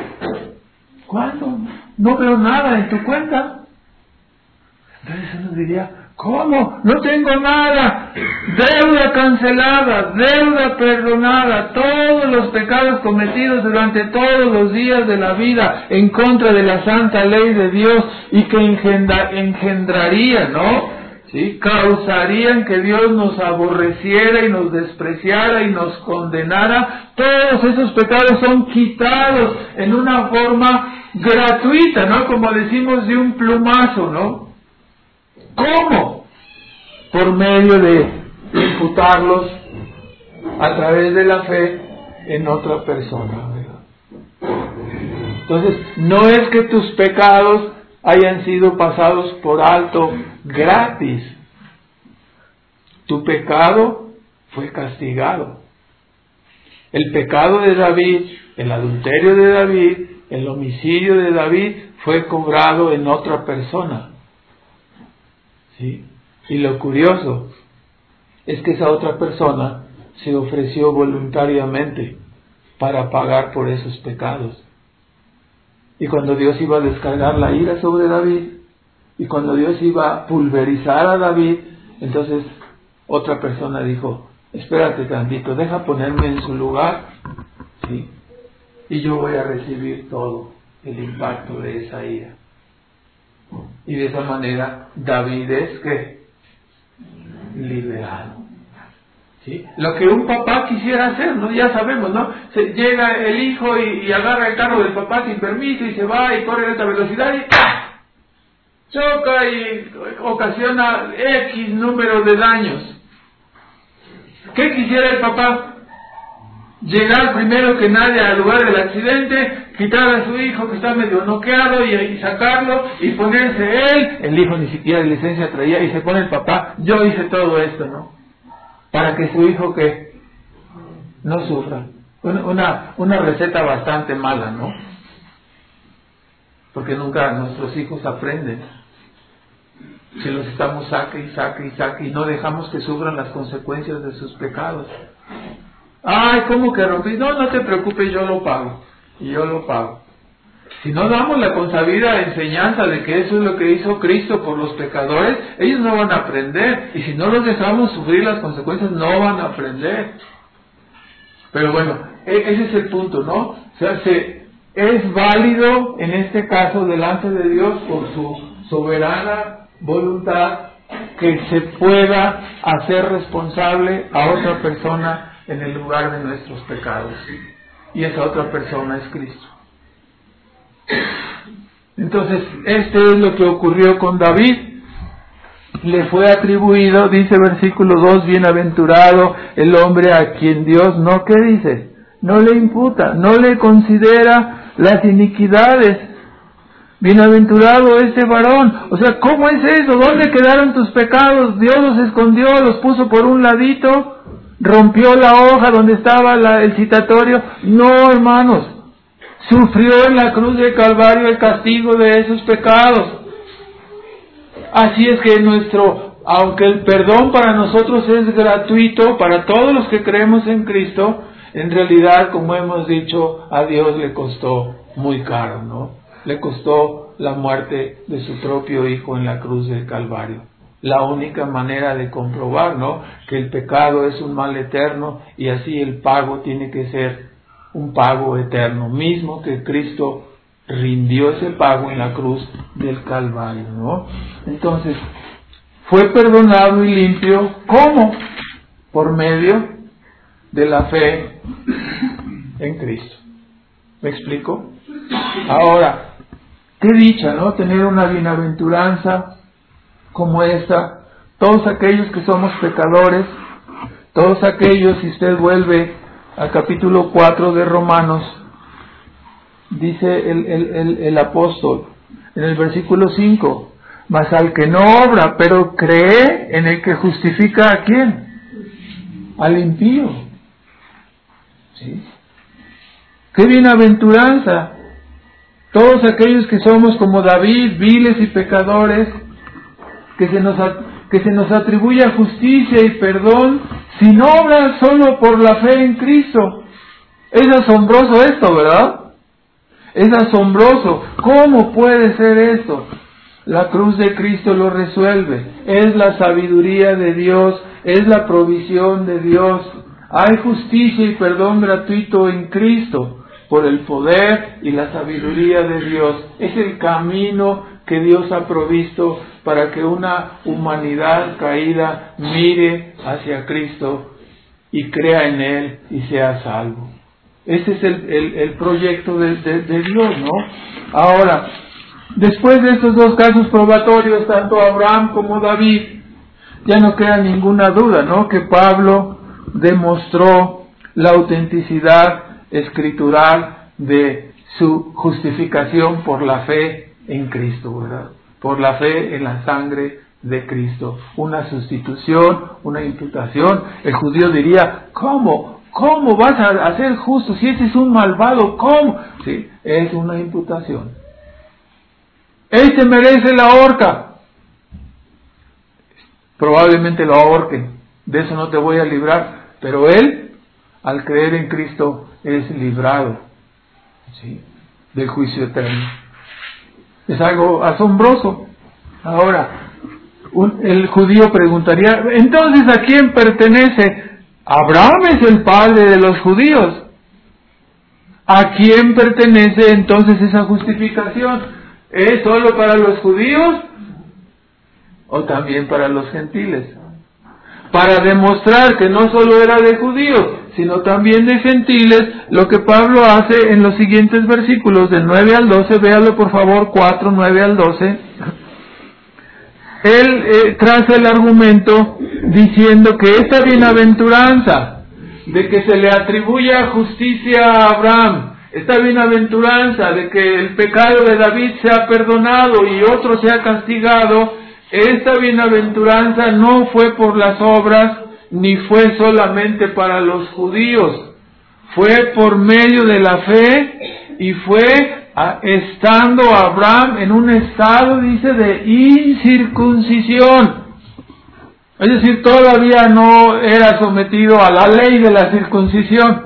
¿Cuándo? No veo nada en tu cuenta. Entonces uno diría, ¿cómo? No tengo nada. Deuda cancelada, deuda perdonada, todos los pecados cometidos durante todos los días de la vida en contra de la santa ley de Dios y que engendra, engendraría, ¿no? ¿Sí? Causarían que Dios nos aborreciera y nos despreciara y nos condenara. Todos esos pecados son quitados en una forma gratuita, ¿no? Como decimos, de un plumazo, ¿no? ¿Cómo? Por medio de imputarlos a través de la fe en otra persona, ¿verdad? Entonces, no es que tus pecados hayan sido pasados por alto gratis. Tu pecado fue castigado. El pecado de David, el adulterio de David, el homicidio de David fue cobrado en otra persona. ¿Sí? Y lo curioso es que esa otra persona se ofreció voluntariamente para pagar por esos pecados. Y cuando Dios iba a descargar la ira sobre David, y cuando Dios iba a pulverizar a David, entonces otra persona dijo, espérate tantito, deja ponerme en su lugar, ¿sí? Y yo voy a recibir todo el impacto de esa ira. Y de esa manera David es que liberado. ¿Sí? Lo que un papá quisiera hacer, ¿no? Ya sabemos, ¿no? Se, llega el hijo y, y agarra el carro del papá sin permiso y se va y corre a alta velocidad y ¡pah! Choca y ocasiona X número de daños. ¿Qué quisiera el papá? Llegar primero que nadie al lugar del accidente, quitar a su hijo que está medio noqueado y, y sacarlo y ponerse él. El hijo ni siquiera licencia traía y se pone el papá, yo hice todo esto, ¿no? Para que su hijo que no sufra. Una, una, una receta bastante mala, ¿no? Porque nunca nuestros hijos aprenden. Si los estamos saque y saque y saque y no dejamos que sufran las consecuencias de sus pecados. Ay, ¿cómo que rompí? No, no te preocupes, yo lo pago. Y yo lo pago. Si no damos la consabida enseñanza de que eso es lo que hizo Cristo por los pecadores, ellos no van a aprender. Y si no los dejamos sufrir las consecuencias, no van a aprender. Pero bueno, ese es el punto, ¿no? O sea, se, es válido en este caso delante de Dios por su soberana voluntad que se pueda hacer responsable a otra persona en el lugar de nuestros pecados. Y esa otra persona es Cristo. Entonces, este es lo que ocurrió con David. Le fue atribuido, dice versículo dos, bienaventurado el hombre a quien Dios no, ¿qué dice? No le imputa, no le considera las iniquidades. Bienaventurado este varón. O sea, ¿cómo es eso? ¿Dónde quedaron tus pecados? Dios los escondió, los puso por un ladito, rompió la hoja donde estaba la, el citatorio. No, hermanos. Sufrió en la cruz del Calvario el castigo de esos pecados. Así es que nuestro, aunque el perdón para nosotros es gratuito, para todos los que creemos en Cristo, en realidad, como hemos dicho, a Dios le costó muy caro, ¿no? Le costó la muerte de su propio Hijo en la cruz del Calvario. La única manera de comprobar, ¿no?, que el pecado es un mal eterno y así el pago tiene que ser un pago eterno, mismo que Cristo rindió ese pago en la cruz del Calvario, ¿no? Entonces, fue perdonado y limpio, ¿cómo? Por medio de la fe en Cristo. ¿Me explico? Ahora, qué dicha, ¿no? Tener una bienaventuranza como esta. Todos aquellos que somos pecadores, todos aquellos, si usted vuelve al capítulo cuatro de Romanos, dice el, el, el, el apóstol en el versículo cinco, mas al que no obra, pero cree en el que justifica a quién, al impío. ¿Sí? ¡Qué bienaventuranza! Todos aquellos que somos como David, viles y pecadores, que se nos, que se nos atribuya justicia y perdón, sin obra, solo por la fe en Cristo. Es asombroso esto, ¿verdad? Es asombroso. ¿Cómo puede ser esto? La cruz de Cristo lo resuelve. Es la sabiduría de Dios, es la provisión de Dios. Hay justicia y perdón gratuito en Cristo por el poder y la sabiduría de Dios. Es el camino que Dios ha provisto para que una humanidad caída mire hacia Cristo y crea en Él y sea salvo. Ese es el, el, el proyecto de, de, de Dios, ¿no? Ahora, Después de estos dos casos probatorios, tanto Abraham como David, ya no queda ninguna duda, ¿no?, que Pablo demostró la autenticidad escritural de su justificación por la fe en Cristo, ¿verdad? Por la fe en la sangre de Cristo. Una sustitución, una imputación. El judío diría, ¿cómo? ¿Cómo vas a ser justo si ese es un malvado? ¿Cómo? Sí, es una imputación. Este merece la horca. Probablemente lo ahorquen. De eso no te voy a librar. Pero él, al creer en Cristo, es librado, ¿sí?, del juicio eterno. Es algo asombroso. Ahora, un, el judío preguntaría, entonces, ¿a quién pertenece? Abraham es el padre de los judíos. ¿A quién pertenece entonces esa justificación? ¿Es solo para los judíos o también para los gentiles? Para demostrar que no solo era de judíos, sino también de gentiles, lo que Pablo hace en los siguientes versículos, del nueve al doce, véalo por favor, cuatro, nueve al doce, él eh, traza el argumento diciendo que esta bienaventuranza, de que se le atribuya justicia a Abraham, esta bienaventuranza de que el pecado de David sea perdonado y otro sea castigado, esta bienaventuranza no fue por las obras, ni fue solamente para los judíos, fue por medio de la fe, y fue a, estando Abraham en un estado, dice, de incircuncisión. Es decir, todavía no era sometido a la ley de la circuncisión.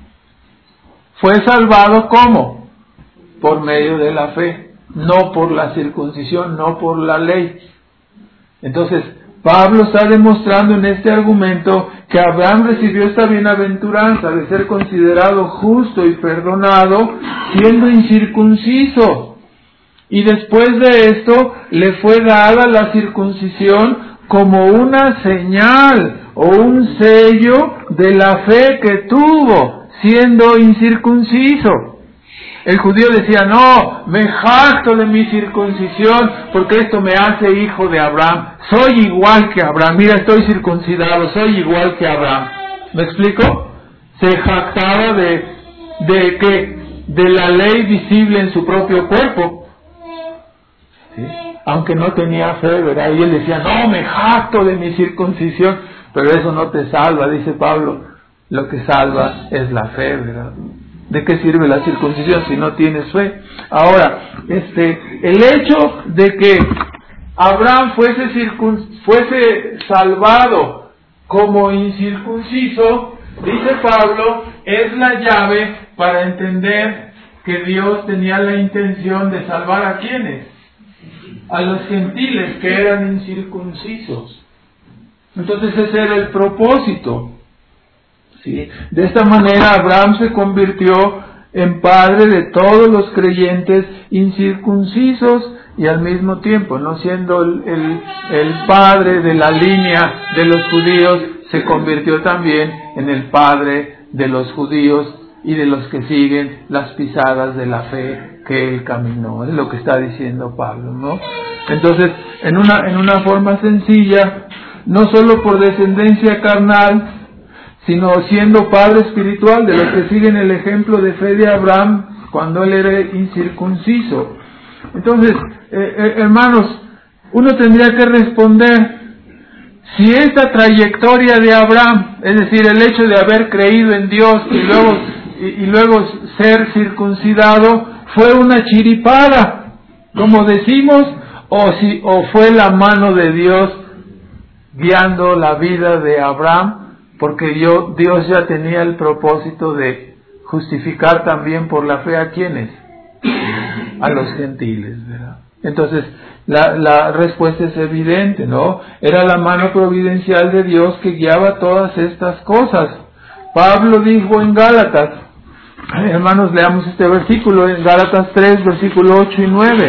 Fue salvado, ¿cómo? Por medio de la fe, no por la circuncisión, no por la ley. Entonces, Pablo está demostrando en este argumento que Abraham recibió esta bienaventuranza de ser considerado justo y perdonado siendo incircunciso. Y después de esto le fue dada la circuncisión como una señal o un sello de la fe que tuvo siendo incircunciso. El judío decía, no, me jacto de mi circuncisión porque esto me hace hijo de Abraham. Soy igual que Abraham. Mira, estoy circuncidado, soy igual que Abraham. ¿Me explico? Se jactaba de, de que, de la ley visible en su propio cuerpo. ¿Sí? Aunque no tenía fe, ¿verdad? Y él decía, no, me jacto de mi circuncisión. Pero eso no te salva, dice Pablo. Lo que salva es la fe, ¿verdad? ¿De qué sirve la circuncisión si no tienes fe? Ahora, este, el hecho de que Abraham fuese, circun, fuese salvado como incircunciso, dice Pablo, es la llave para entender que Dios tenía la intención de salvar a quienes, a los gentiles que eran incircuncisos. Entonces ese era el propósito. ¿Sí? De esta manera Abraham se convirtió en padre de todos los creyentes incircuncisos y al mismo tiempo, no siendo el, el, el padre de la línea de los judíos, se convirtió también en el padre de los judíos y de los que siguen las pisadas de la fe que él caminó. Es lo que está diciendo Pablo, ¿no? Entonces, en una, en una forma sencilla, no solo por descendencia carnal, sino siendo padre espiritual de los que siguen el ejemplo de fe de Abraham cuando él era incircunciso. Entonces, eh, eh, hermanos, uno tendría que responder, si esta trayectoria de Abraham, es decir, el hecho de haber creído en Dios y luego, y, y luego ser circuncidado, fue una chiripada, como decimos, o, si, o fue la mano de Dios guiando la vida de Abraham, porque yo, Dios ya tenía el propósito de justificar también por la fe a quienes, a los gentiles, ¿verdad? Entonces, la, la respuesta es evidente, ¿no? Era la mano providencial de Dios que guiaba todas estas cosas. Pablo dijo en Gálatas, hermanos, leamos este versículo, en Gálatas tres, versículo ocho y nueve.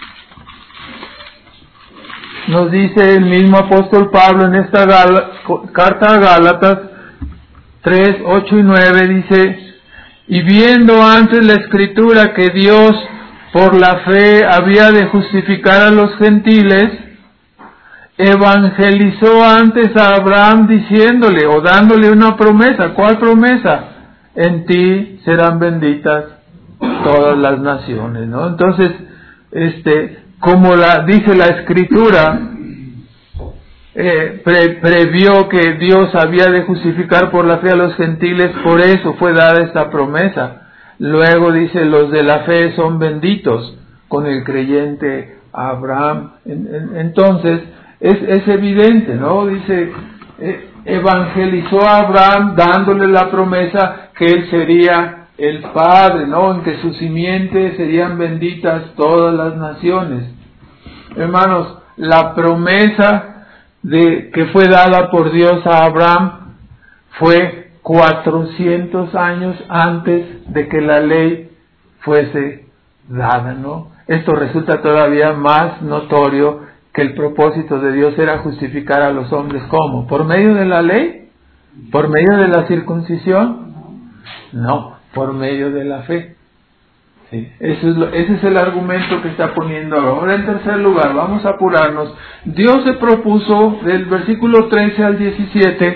Nos dice el mismo apóstol Pablo en esta Gal- carta a Gálatas tres, ocho y nueve, dice, y viendo antes la escritura que Dios por la fe había de justificar a los gentiles, evangelizó antes a Abraham diciéndole o dándole una promesa. ¿Cuál promesa? En ti serán benditas todas las naciones, ¿no? Entonces, este, como la dice la Escritura, eh, pre, previó que Dios había de justificar por la fe a los gentiles, por eso fue dada esta promesa. Luego dice, los de la fe son benditos con el creyente Abraham. En, en, entonces, es, es evidente, ¿no? Dice, eh, evangelizó a Abraham dándole la promesa que él sería el padre, ¿no? En que sus simientes serían benditas todas las naciones. Hermanos, la promesa de que fue dada por Dios a Abraham fue cuatrocientos años antes de que la ley fuese dada, ¿no? Esto resulta todavía más notorio que el propósito de Dios era justificar a los hombres. ¿Cómo? ¿Por medio de la ley? ¿Por medio de la circuncisión? No, por medio de la fe. Sí, ese, es lo, ese es el argumento que está poniendo ahora. Ahora, en tercer lugar, vamos a apurarnos. Dios se propuso, del versículo trece al diecisiete,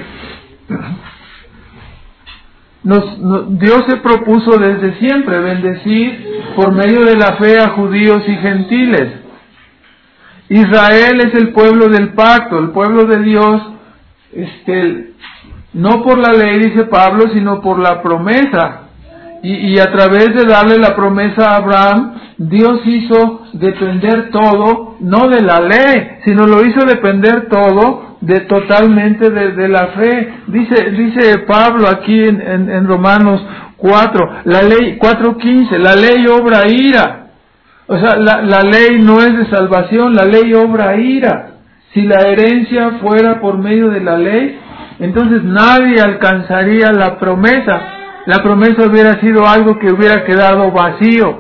Nos, nos, Dios se propuso desde siempre bendecir por medio de la fe a judíos y gentiles. Israel es el pueblo del pacto, el pueblo de Dios, este, no por la ley, dice Pablo, sino por la promesa. Y, y a través de darle la promesa a Abraham, Dios hizo depender todo, no de la ley, sino lo hizo depender todo de totalmente de, de la fe. Dice, dice Pablo aquí en, en, en Romanos cuatro, la ley, cuatro quince, la ley obra ira. O sea, la, la ley no es de salvación, la ley obra ira. Si la herencia fuera por medio de la ley, entonces nadie alcanzaría la promesa. La promesa hubiera sido algo que hubiera quedado vacío.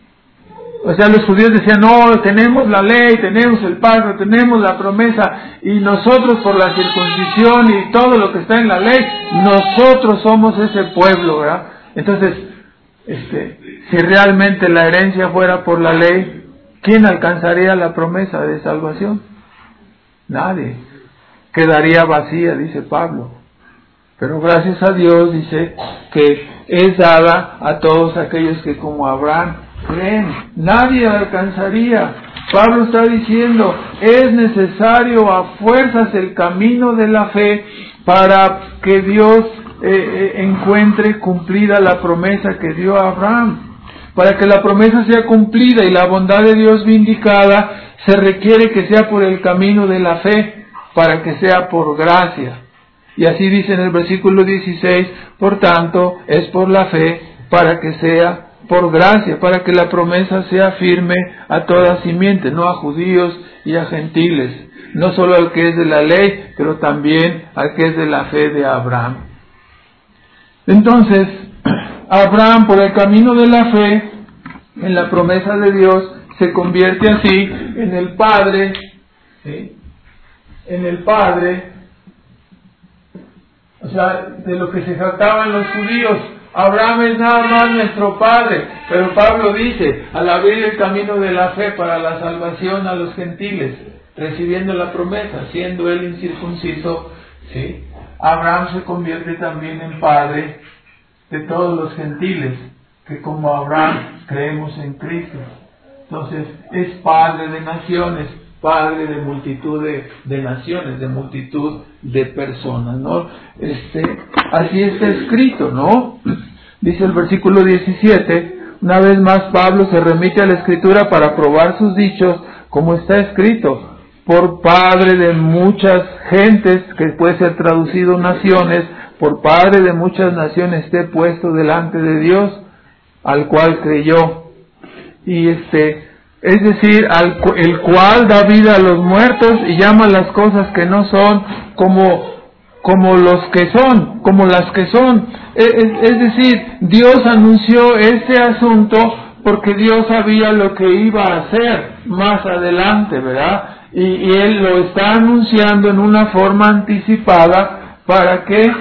O sea, los judíos decían, no, tenemos la ley, tenemos el pacto, tenemos la promesa, y nosotros por la circuncisión y todo lo que está en la ley, nosotros somos ese pueblo, ¿verdad? Entonces, este, si realmente la herencia fuera por la ley, ¿quién alcanzaría la promesa de salvación? Nadie. Quedaría vacía, dice Pablo. Pero gracias a Dios, dice, que es dada a todos aquellos que como Abraham creen. Nadie alcanzaría. Pablo está diciendo, es necesario a fuerzas el camino de la fe para que Dios eh, eh, encuentre cumplida la promesa que dio a Abraham. Para que la promesa sea cumplida y la bondad de Dios vindicada, se requiere que sea por el camino de la fe, para que sea por gracia. Y así dice en el versículo dieciséis, por tanto, es por la fe, para que sea por gracia, para que la promesa sea firme a toda simiente, no a judíos y a gentiles, no solo al que es de la ley, pero también al que es de la fe de Abraham. Entonces, Abraham, por el camino de la fe, en la promesa de Dios, se convierte así en el padre, ¿sí? en el padre, o sea, de lo que se jactaban los judíos. Abraham es nada más nuestro padre, pero Pablo dice, al abrir el camino de la fe para la salvación a los gentiles, recibiendo la promesa, siendo él incircunciso, ¿sí? Abraham se convierte también en padre de todos los gentiles, que como Abraham creemos en Cristo. Entonces, es padre de naciones, padre de multitud de, de naciones, de multitud de personas, ¿no? Este, así está escrito, ¿no? Dice el versículo diecisiete, una vez más Pablo se remite a la Escritura para probar sus dichos, como está escrito, por padre de muchas gentes, que puede ser traducido naciones, por padre de muchas naciones te he puesto delante de Dios, al cual creyó. Y este, es decir, al, el cual da vida a los muertos y llama las cosas que no son como, como los que son, como las que son. Es, es decir, Dios anunció este asunto porque Dios sabía lo que iba a hacer más adelante, ¿verdad? Y, y Él lo está anunciando en una forma anticipada para que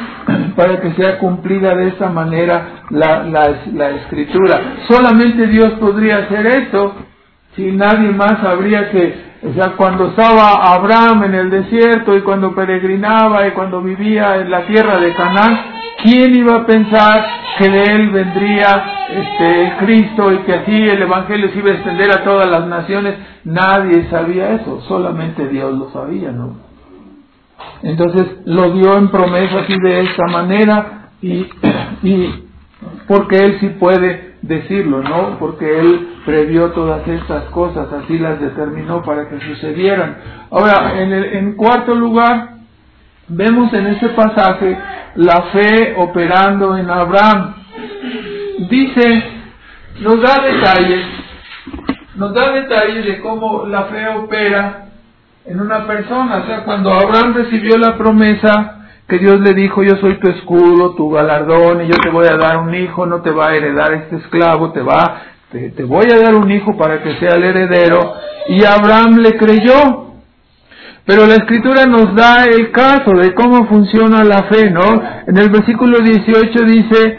para que sea cumplida de esta manera la, la, la Escritura. Solamente Dios podría hacer esto, si nadie más sabría que, o sea, cuando estaba Abraham en el desierto y cuando peregrinaba y cuando vivía en la tierra de Canaán, ¿quién iba a pensar que de él vendría este Cristo y que así el Evangelio se iba a extender a todas las naciones? Nadie sabía eso, solamente Dios lo sabía, ¿no? Entonces lo dio en promesa así de esta manera y, y porque Él sí puede decirlo, ¿no? Porque Él previó todas estas cosas, así las determinó para que sucedieran. Ahora, en, el, en cuarto lugar, vemos en este pasaje la fe operando en Abraham. Dice, nos da detalles, nos da detalles de cómo la fe opera en una persona. O sea, cuando Abraham recibió la promesa que Dios le dijo, yo soy tu escudo, tu galardón, y yo te voy a dar un hijo, no te va a heredar este esclavo, te va, te, te voy a dar un hijo para que sea el heredero, y Abraham le creyó. Pero la Escritura nos da el caso de cómo funciona la fe, ¿no? En el versículo dieciocho dice,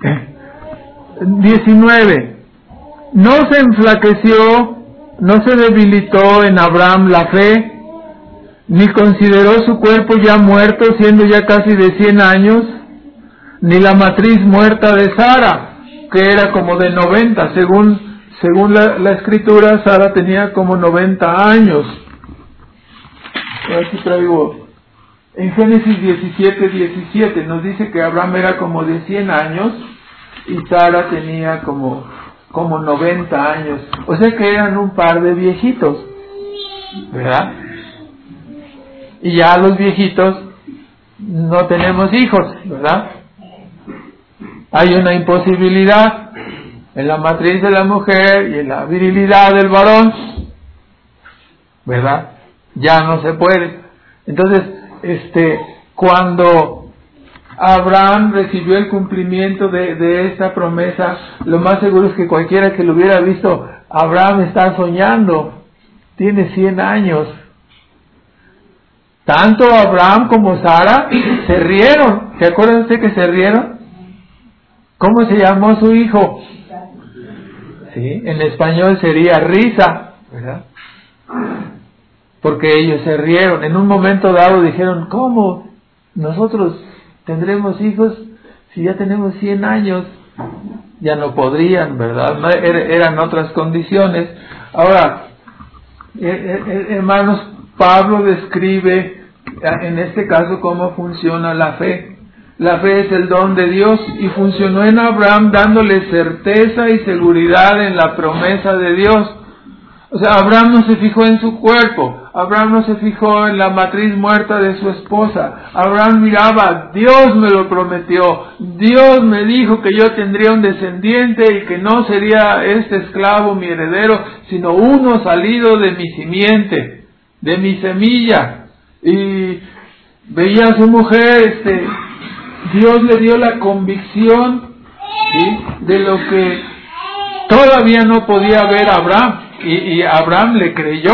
diecinueve, no se enflaqueció, no se debilitó en Abraham la fe, ni consideró su cuerpo ya muerto, siendo ya casi de cien años, ni la matriz muerta de Sara, que era como de noventa, según, según la, la Escritura, Sara tenía como noventa años. Aquí traigo, en Génesis diecisiete, diecisiete, nos dice que Abraham era como de cien años, y Sara tenía como, como noventa años, o sea que eran un par de viejitos, ¿verdad? Y ya los viejitos no tenemos hijos, ¿verdad? Hay una imposibilidad en la matriz de la mujer y en la virilidad del varón, ¿verdad? Ya no se puede. Entonces, este, cuando Abraham recibió el cumplimiento de, de esta promesa, lo más seguro es que cualquiera que lo hubiera visto, Abraham está soñando, tiene cien años. Tanto Abraham como Sara se rieron. ¿Se acuerdan usted que se rieron? ¿Cómo se llamó su hijo? Sí, en español sería risa, ¿verdad? Porque ellos se rieron. En un momento dado dijeron, ¿cómo nosotros tendremos hijos si ya tenemos cien años? Ya no podrían, ¿verdad? No, eran otras condiciones. Ahora, hermanos, Pablo describe en este caso cómo funciona la fe. La fe es el don de Dios y funcionó en Abraham dándole certeza y seguridad en la promesa de Dios. O sea, Abraham no se fijó en su cuerpo, Abraham no se fijó en la matriz muerta de su esposa. Abraham miraba, Dios me lo prometió, Dios me dijo que yo tendría un descendiente y que no sería este esclavo mi heredero, sino uno salido de mi simiente, de mi semilla. Y veía a su mujer, este, Dios le dio la convicción, ¿sí?, de lo que todavía no podía ver Abraham. Y, y Abraham le creyó.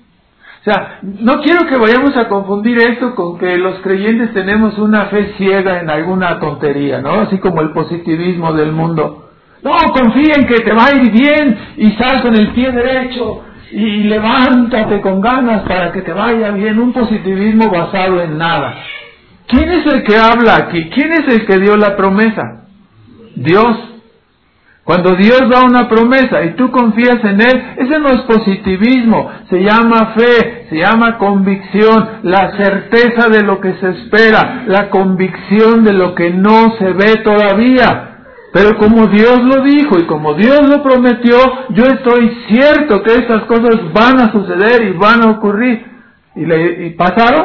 O sea, no quiero que vayamos a confundir esto con que los creyentes tenemos una fe ciega en alguna tontería, ¿no? Así como el positivismo del mundo. No, confía en que te va a ir bien y sal con el pie derecho y levántate con ganas para que te vaya bien. Un positivismo basado en nada. ¿Quién es el que habla aquí? ¿Quién es el que dio la promesa? Dios. Cuando Dios da una promesa y tú confías en Él, ese no es positivismo, se llama fe, se llama convicción, la certeza de lo que se espera, la convicción de lo que no se ve todavía. Pero como Dios lo dijo y como Dios lo prometió, yo estoy cierto que estas cosas van a suceder y van a ocurrir. ¿Y, le, y pasaron?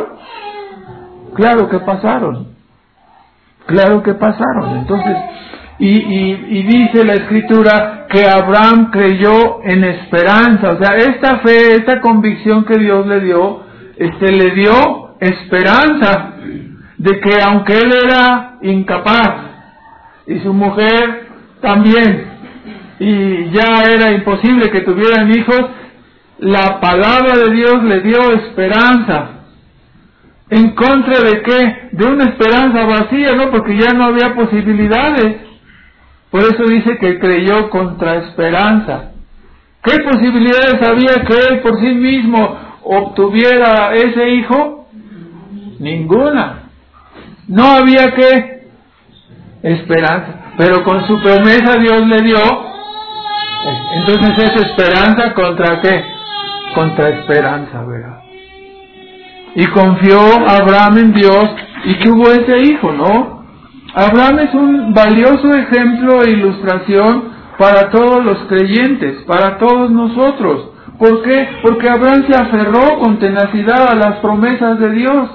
Claro que pasaron. Claro que pasaron. Entonces, Y, y, y dice la Escritura que Abraham creyó en esperanza. O sea, esta fe, esta convicción que Dios le dio, este, le dio esperanza de que aunque él era incapaz y su mujer también, y ya era imposible que tuvieran hijos, la palabra de Dios le dio esperanza. ¿En contra de qué? De una esperanza vacía, ¿no? Porque ya no había posibilidades. Por eso dice que creyó contra esperanza. ¿Qué posibilidades había que él por sí mismo obtuviera ese hijo? Ninguna. No había que esperanza. Pero con su promesa Dios le dio. Entonces es esperanza contra qué? Contra esperanza, ¿verdad? Y confió Abraham en Dios y que hubo ese hijo, ¿no? Abraham es un valioso ejemplo e ilustración para todos los creyentes, para todos nosotros. ¿Por qué? Porque Abraham se aferró con tenacidad a las promesas de Dios.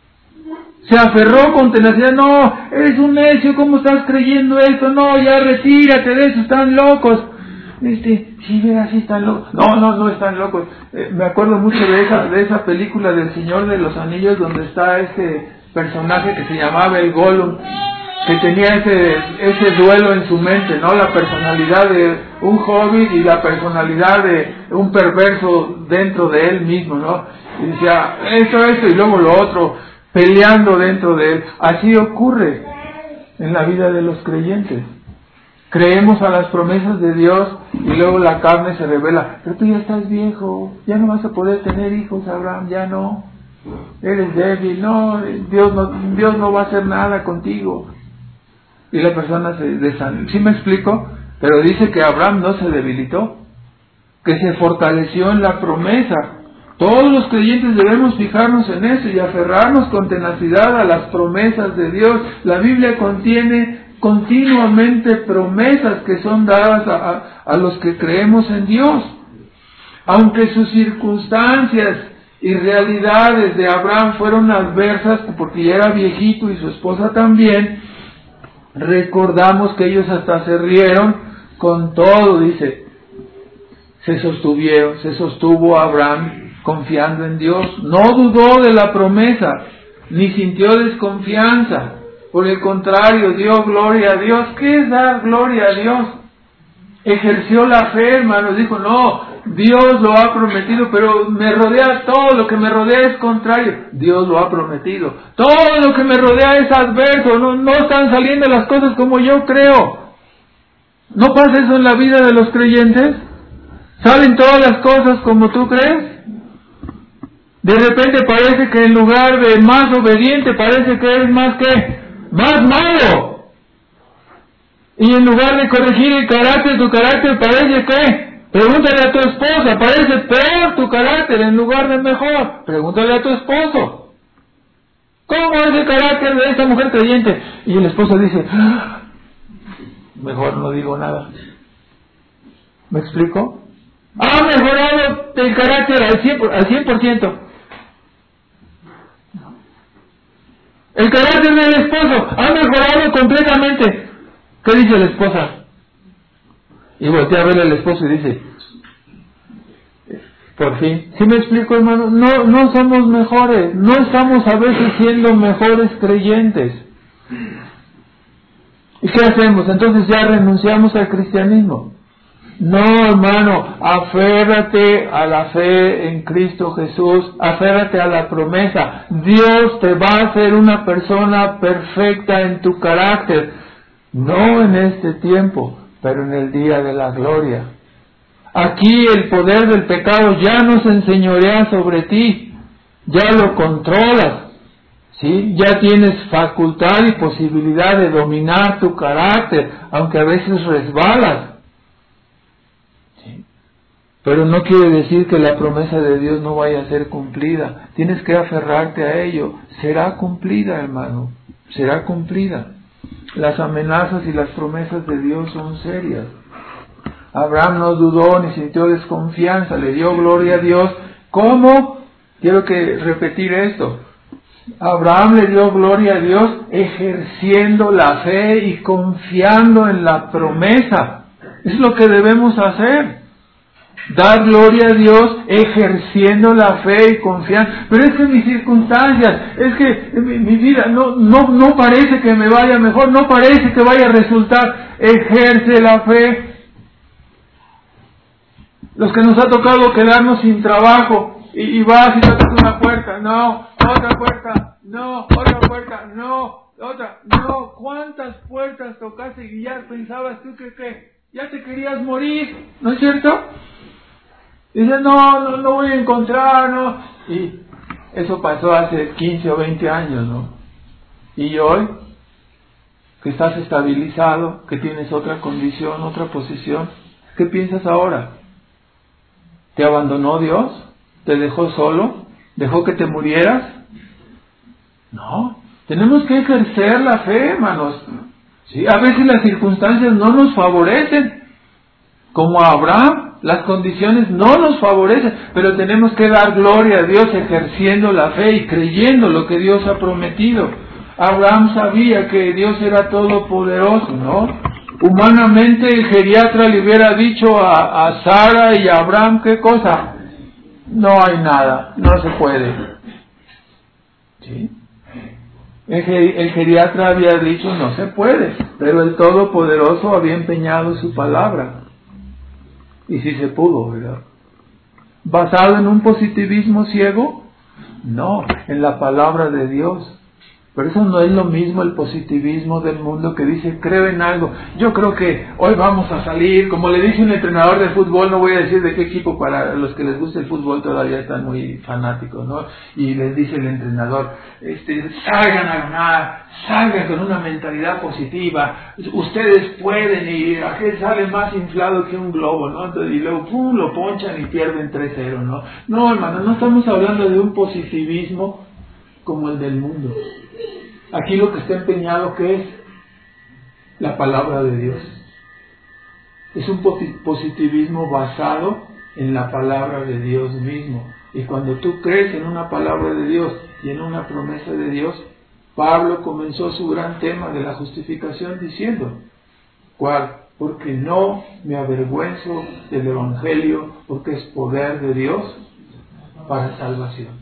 Se aferró con tenacidad. No, eres un necio, ¿cómo estás creyendo esto? No, ya retírate de eso, están locos. Este, sí, verás, sí están locos. No, no, no están locos. Eh, me acuerdo mucho de esa, de esa película del Señor de los Anillos, donde está este personaje que se llamaba el Gollum, que tenía ese, ese duelo en su mente, ¿no? La personalidad de un hobbit y la personalidad de un perverso dentro de él mismo, ¿no? Y decía, esto, esto, y luego lo otro, peleando dentro de él. Así ocurre en la vida de los creyentes. Creemos a las promesas de Dios y luego la carne se revela. Pero tú ya estás viejo, ya no vas a poder tener hijos, Abraham, ya no. Eres débil, no, Dios no, Dios no va a hacer nada contigo. Y la persona se desanima. ¿Sí me explico? Pero dice que Abraham no se debilitó, que se fortaleció en la promesa. Todos los creyentes debemos fijarnos en eso y aferrarnos con tenacidad a las promesas de Dios. La Biblia contiene continuamente promesas que son dadas a, a, a los que creemos en Dios. Aunque sus circunstancias y realidades de Abraham fueron adversas, porque ya era viejito y su esposa también, recordamos que ellos hasta se rieron con todo, dice, se sostuvieron, se sostuvo Abraham confiando en Dios, no dudó de la promesa, ni sintió desconfianza. Por el contrario, dio gloria a Dios. ¿Qué es dar gloria a Dios? Ejerció la fe, hermanos. Dijo, no, Dios lo ha prometido, pero me rodea, todo lo que me rodea es contrario. Dios lo ha prometido. Todo lo que me rodea es adverso. No, no están saliendo las cosas como yo creo. ¿No pasa eso en la vida de los creyentes? ¿Salen todas las cosas como tú crees? De repente parece que en lugar de más obediente, parece que eres más que... más malo. Y en lugar de corregir el carácter, tu carácter parece que, pregúntale a tu esposa, parece peor tu carácter en lugar de mejor. Pregúntale a tu esposo, ¿cómo es el carácter de esta mujer creyente? Y el esposo dice, ah, mejor no digo nada. ¿Me explico? Ha mejorado el carácter al cien por ciento. El carácter del esposo ha mejorado completamente. ¿Qué dice la esposa? Y voltea a ver al esposo y dice, por fin. ¿Sí me explico, hermano? No, no somos mejores. No estamos a veces siendo mejores creyentes. ¿Y qué hacemos? Entonces ya renunciamos al cristianismo. No, hermano, aférrate a la fe en Cristo Jesús, aférrate a la promesa. Dios te va a hacer una persona perfecta en tu carácter, no en este tiempo, pero en el día de la gloria. Aquí el poder del pecado ya no se enseñorea sobre ti, ya lo controlas, ¿sí? Ya tienes facultad y posibilidad de dominar tu carácter, aunque a veces resbalas. Pero no quiere decir que la promesa de Dios no vaya a ser cumplida. Tienes que aferrarte a ello. Será cumplida, hermano. Será cumplida. Las amenazas y las promesas de Dios son serias. Abraham no dudó ni sintió desconfianza. Le dio gloria a Dios. ¿Cómo? Quiero que repetir esto. Abraham le dio gloria a Dios ejerciendo la fe y confiando en la promesa. Es lo que debemos hacer. Dar gloria a Dios ejerciendo la fe y confianza. Pero es que mis circunstancias, es que mi, mi vida no, no, no parece que me vaya mejor, no parece que vaya a resultar. Ejerce la fe. Los que nos ha tocado quedarnos sin trabajo y, y vas y tocas una puerta, no, otra puerta, no, otra puerta, no, otra, no, ¿cuántas puertas tocaste y ya pensabas tú que, que ya te querías morir? ¿No es cierto? Dices, no, no, no voy a encontrar, no. Y eso pasó hace quince o veinte años, ¿no? Y hoy, que estás estabilizado, que tienes otra condición, otra posición, ¿qué piensas ahora? ¿Te abandonó Dios? ¿Te dejó solo? ¿Dejó que te murieras? No, tenemos que ejercer la fe, hermanos. Sí, a veces las circunstancias no nos favorecen, como a Abraham, las condiciones no nos favorecen, pero tenemos que dar gloria a Dios ejerciendo la fe y creyendo lo que Dios ha prometido. Abraham sabía que Dios era todopoderoso, ¿no? Humanamente el geriatra le hubiera dicho a, a Sara y a Abraham, ¿qué cosa? No hay nada, no se puede. ¿Sí? El, el geriatra había dicho, no se puede, pero el Todopoderoso había empeñado su palabra. Y sí se pudo, ¿verdad? ¿Basado en un positivismo ciego? No, en la palabra de Dios. Pero eso no es lo mismo el positivismo del mundo que dice, creo en algo. Yo creo que hoy vamos a salir, como le dije a un entrenador de fútbol, no voy a decir de qué equipo, para los que les gusta el fútbol todavía están muy fanáticos, ¿no? Y les dice el entrenador, este, salgan a ganar, salgan con una mentalidad positiva, ustedes pueden, y aquel sale más inflado que un globo, ¿no? Entonces, y luego, pum, lo ponchan y pierden tres cero, ¿no? No, hermano, no estamos hablando de un positivismo como el del mundo. Aquí lo que está empeñado, ¿qué es? La palabra de Dios. Es un positivismo basado en la palabra de Dios mismo. Y cuando tú crees en una palabra de Dios y en una promesa de Dios, Pablo comenzó su gran tema de la justificación diciendo, ¿cuál? Porque no me avergüenzo del Evangelio, porque es poder de Dios para salvación.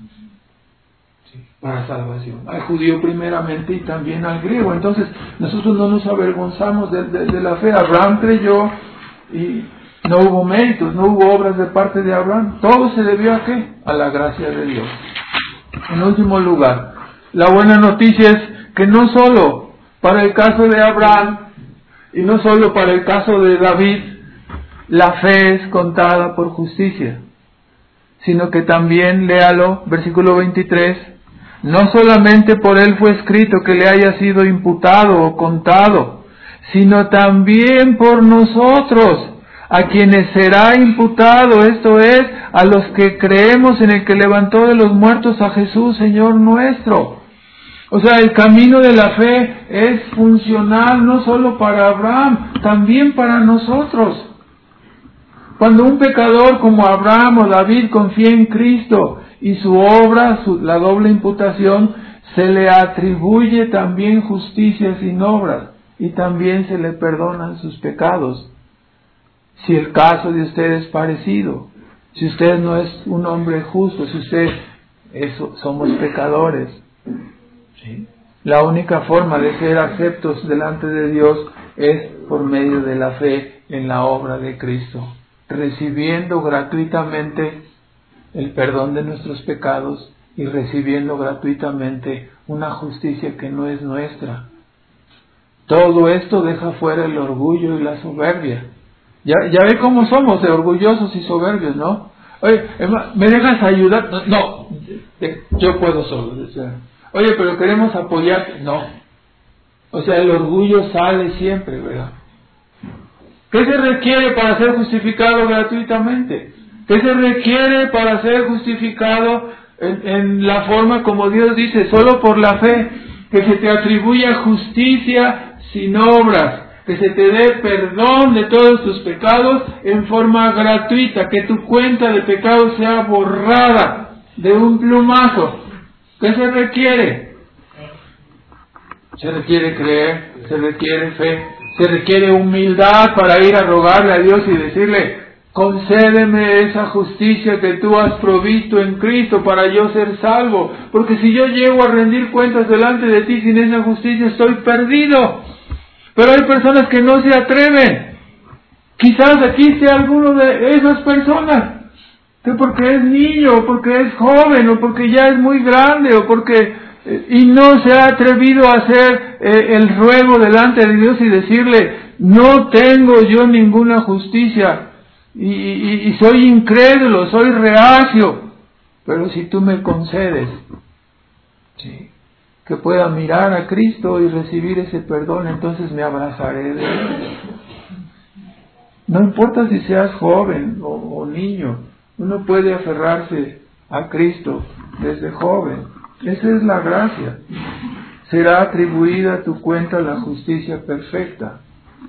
Para salvación, al judío primeramente y también al griego. Entonces nosotros no nos avergonzamos de, de, de la fe. Abraham creyó y no hubo méritos, no hubo obras de parte de Abraham. Todo se debió a ¿qué? A la gracia de Dios. En último lugar, la buena noticia es que no solo para el caso de Abraham y no solo para el caso de David la fe es contada por justicia, sino que también, léalo, versículo veintitrés, no solamente por él fue escrito que le haya sido imputado o contado, sino también por nosotros, a quienes será imputado, esto es, a los que creemos en el que levantó de los muertos a Jesús, Señor nuestro. O sea, el camino de la fe es funcional no solo para Abraham, también para nosotros. Cuando un pecador como Abraham o David confía en Cristo y su obra, su, la doble imputación, se le atribuye también justicia sin obras y también se le perdonan sus pecados. Si el caso de usted es parecido, si usted no es un hombre justo, si usted es, somos pecadores, ¿sí? La única forma de ser aceptos delante de Dios es por medio de la fe en la obra de Cristo, recibiendo gratuitamente el perdón de nuestros pecados y recibiendo gratuitamente una justicia que no es nuestra. Todo esto deja fuera el orgullo y la soberbia. Ya, ya ve cómo somos de orgullosos y soberbios, ¿no? Oye, ¿me dejas ayudar? No, no, yo puedo solo. O sea, oye, pero queremos apoyarte. No. O sea, el orgullo sale siempre, ¿verdad? ¿Qué se requiere para ser justificado gratuitamente? ¿Qué se requiere para ser justificado en, en la forma como Dios dice, solo por la fe? Que se te atribuya justicia sin obras, que se te dé perdón de todos tus pecados en forma gratuita, que tu cuenta de pecados sea borrada de un plumazo. ¿Qué se requiere? Se requiere creer, se requiere fe, se requiere humildad para ir a rogarle a Dios y decirle, concédeme esa justicia que tú has provisto en Cristo para yo ser salvo, porque si yo llego a rendir cuentas delante de ti sin esa justicia estoy perdido. Pero hay personas que no se atreven. Quizás aquí esté alguno de esas personas. que porque es niño, o porque es joven, o porque ya es muy grande, o porque eh, y no se ha atrevido a hacer eh, el ruego delante de Dios y decirle, no tengo yo ninguna justicia, y, y, y soy incrédulo, soy reacio, pero si tú me concedes, sí, que pueda mirar a Cristo y recibir ese perdón, entonces me abrazaré de Él. No importa si seas joven o, o niño, uno puede aferrarse a Cristo desde joven. Esa es la gracia. Será atribuida a tu cuenta la justicia perfecta.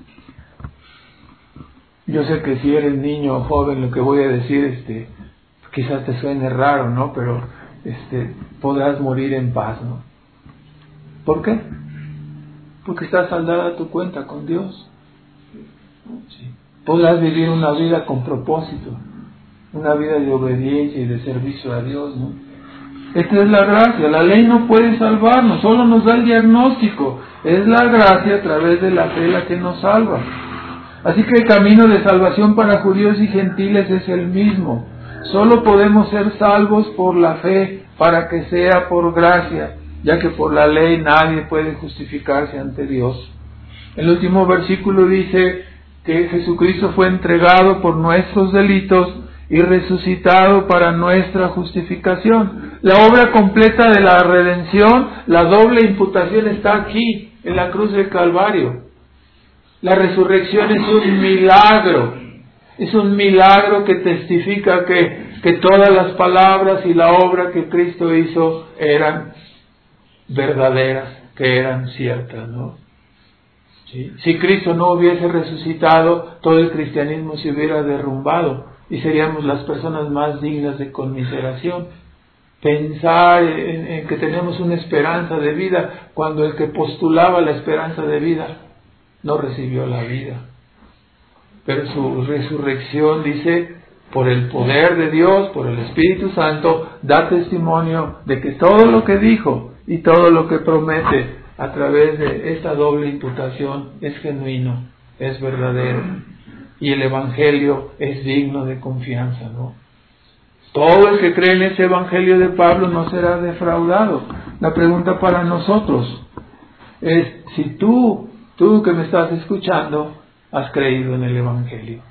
Yo sé que si eres niño o joven, lo que voy a decir, este, quizás te suene raro, ¿no? Pero, este, podrás morir en paz, ¿no? ¿Por qué? Porque está saldada tu cuenta con Dios. Sí. Podrás vivir una vida con propósito, una vida de obediencia y de servicio a Dios, ¿no? Esta es la gracia. La ley no puede salvarnos, solo nos da el diagnóstico. Es la gracia a través de la fe la que nos salva. Así que el camino de salvación para judíos y gentiles es el mismo. Solo podemos ser salvos por la fe, para que sea por gracia, ya que por la ley nadie puede justificarse ante Dios. El último versículo dice que Jesucristo fue entregado por nuestros delitos y resucitado para nuestra justificación. La obra completa de la redención, la doble imputación, está aquí, en la cruz del Calvario. La resurrección es un milagro, es un milagro que testifica que, que todas las palabras y la obra que Cristo hizo eran verdaderas, que eran ciertas, ¿no? ¿Sí? Si Cristo no hubiese resucitado, todo el cristianismo se hubiera derrumbado y seríamos las personas más dignas de conmiseración. Pensar en, en que tenemos una esperanza de vida cuando el que postulaba la esperanza de vida no recibió la vida. Pero su resurrección, dice, por el poder de Dios, por el Espíritu Santo, da testimonio de que todo lo que dijo y todo lo que promete a través de esta doble imputación es genuino, es verdadero. Y el Evangelio es digno de confianza, ¿no? Todo el que cree en ese Evangelio de Pablo no será defraudado. La pregunta para nosotros es si tú, tú que me estás escuchando, has creído en el Evangelio.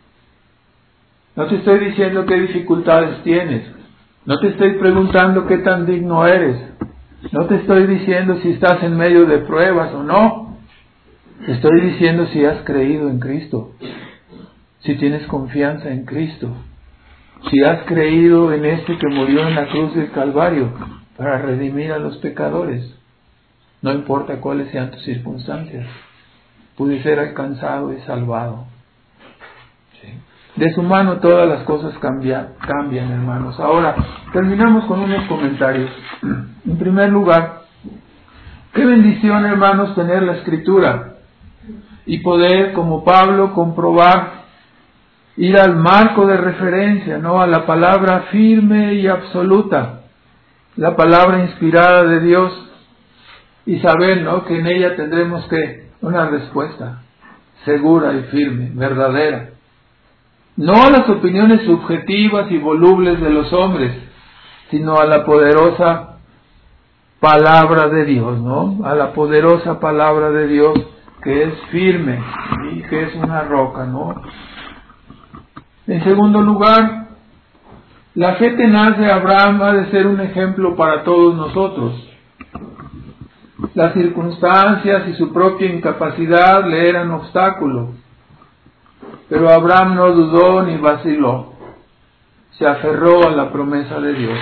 No te estoy diciendo qué dificultades tienes. No te estoy preguntando qué tan digno eres. No te estoy diciendo si estás en medio de pruebas o no. Te estoy diciendo si has creído en Cristo. Si tienes confianza en Cristo. Si has creído en este que murió en la cruz del Calvario para redimir a los pecadores. No importa cuáles sean tus circunstancias. Pude ser alcanzado y salvado. ¿Sí? De su mano todas las cosas cambian, cambian, hermanos. Ahora, terminamos con unos comentarios. En primer lugar, qué bendición, hermanos, tener la Escritura y poder, como Pablo, comprobar, ir al marco de referencia, ¿no? A la palabra firme y absoluta, la palabra inspirada de Dios, y saber, ¿no?, que en ella tendremos que una respuesta segura y firme, verdadera. No a las opiniones subjetivas y volubles de los hombres, sino a la poderosa palabra de Dios, ¿no? A la poderosa palabra de Dios que es firme y que es una roca, ¿no? En segundo lugar, la fe tenaz de Abraham ha de ser un ejemplo para todos nosotros. Las circunstancias y su propia incapacidad le eran obstáculo, pero Abraham no dudó ni vaciló, se aferró a la promesa de Dios.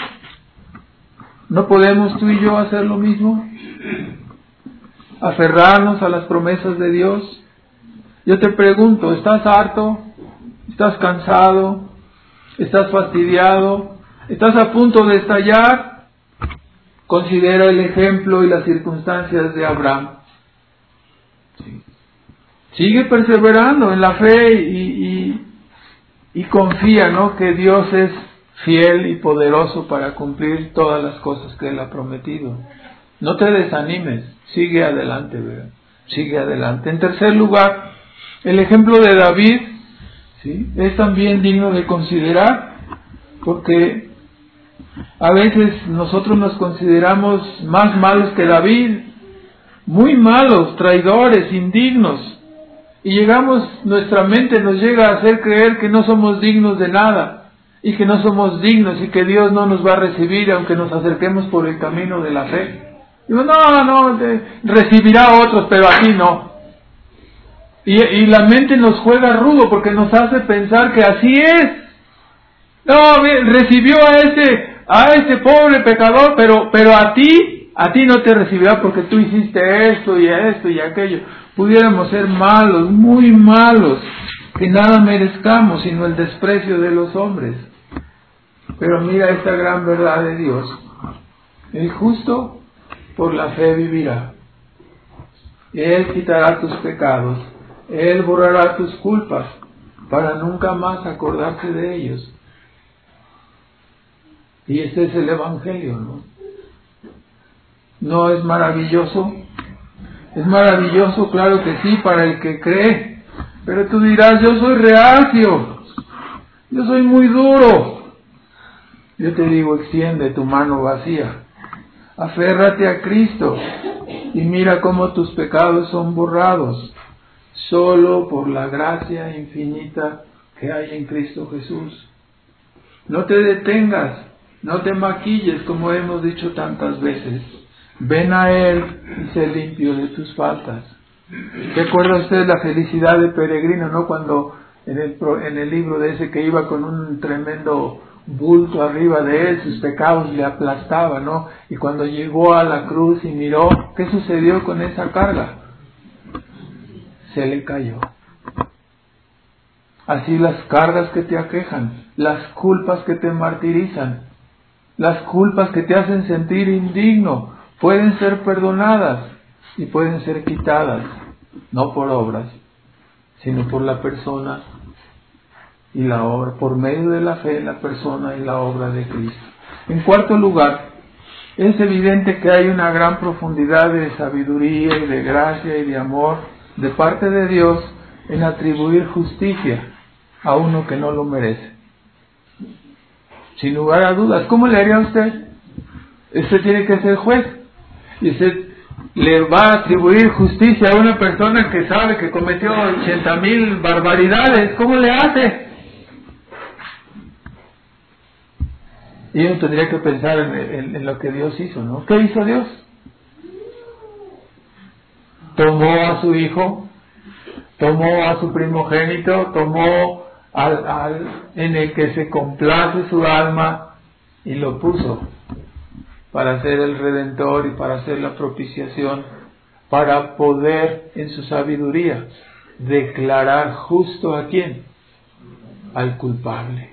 ¿No podemos tú y yo hacer lo mismo? Aferrarnos a las promesas de Dios. Yo te pregunto, ¿estás harto? ¿Estás cansado? ¿Estás fastidiado? ¿Estás a punto de estallar? Considera el ejemplo y las circunstancias de Abraham. Sí. Sigue perseverando en la fe y, y, y confía, ¿no?, que Dios es fiel y poderoso para cumplir todas las cosas que Él ha prometido. No te desanimes, sigue adelante, ¿verdad? Sigue adelante. En tercer lugar, el ejemplo de David, ¿sí?, es también digno de considerar. porque a veces nosotros nos consideramos más malos que David, muy malos, traidores, indignos, y llegamos, nuestra mente nos llega a hacer creer que no somos dignos de nada, y que no somos dignos, y que Dios no nos va a recibir aunque nos acerquemos por el camino de la fe. Digo, no, no, te, recibirá a otros, pero a ti no. Y, y la mente nos juega rudo porque nos hace pensar que así es. No, recibió a este, a este pobre pecador, pero, pero a ti, a ti no te recibirá porque tú hiciste esto y esto y aquello. Pudiéramos ser malos, muy malos, que nada merezcamos sino el desprecio de los hombres. Pero mira esta gran verdad de Dios. El justo por la fe vivirá. Él quitará tus pecados. Él borrará tus culpas para nunca más acordarse de ellos. Y este es el Evangelio, ¿no? ¿No es maravilloso? Es maravilloso, claro que sí, para el que cree. Pero tú dirás, yo soy reacio, yo soy muy duro. Yo te digo, extiende tu mano vacía. Aférrate a Cristo y mira cómo tus pecados son borrados solo por la gracia infinita que hay en Cristo Jesús. No te detengas, no te maquilles como hemos dicho tantas veces. Ven a Él y sé limpio de tus faltas. ¿Recuerda usted la felicidad de peregrino, no? Cuando en el, en el libro de ese que iba con un tremendo bulto arriba de él, sus pecados le aplastaban, ¿no? Y cuando llegó a la cruz y miró, ¿qué sucedió con esa carga? Se le cayó. Así las cargas que te aquejan, las culpas que te martirizan, las culpas que te hacen sentir indigno, pueden ser perdonadas y pueden ser quitadas, no por obras, sino por la persona y la obra, por medio de la fe, la persona y la obra de Cristo. En cuarto lugar, es evidente que hay una gran profundidad de sabiduría y de gracia y de amor de parte de Dios en atribuir justicia a uno que no lo merece. Sin lugar a dudas, ¿cómo le haría usted? Usted tiene que ser juez y usted le va a atribuir justicia a una persona que sabe que cometió ochenta mil barbaridades. ¿Cómo le hace? Y uno tendría que pensar en, en, en lo que Dios hizo, ¿no? ¿Qué hizo Dios? Tomó a su hijo, tomó a su primogénito, tomó al, al en el que se complace su alma y lo puso para ser el Redentor y para hacer la propiciación, para poder en su sabiduría declarar justo a quién, al culpable.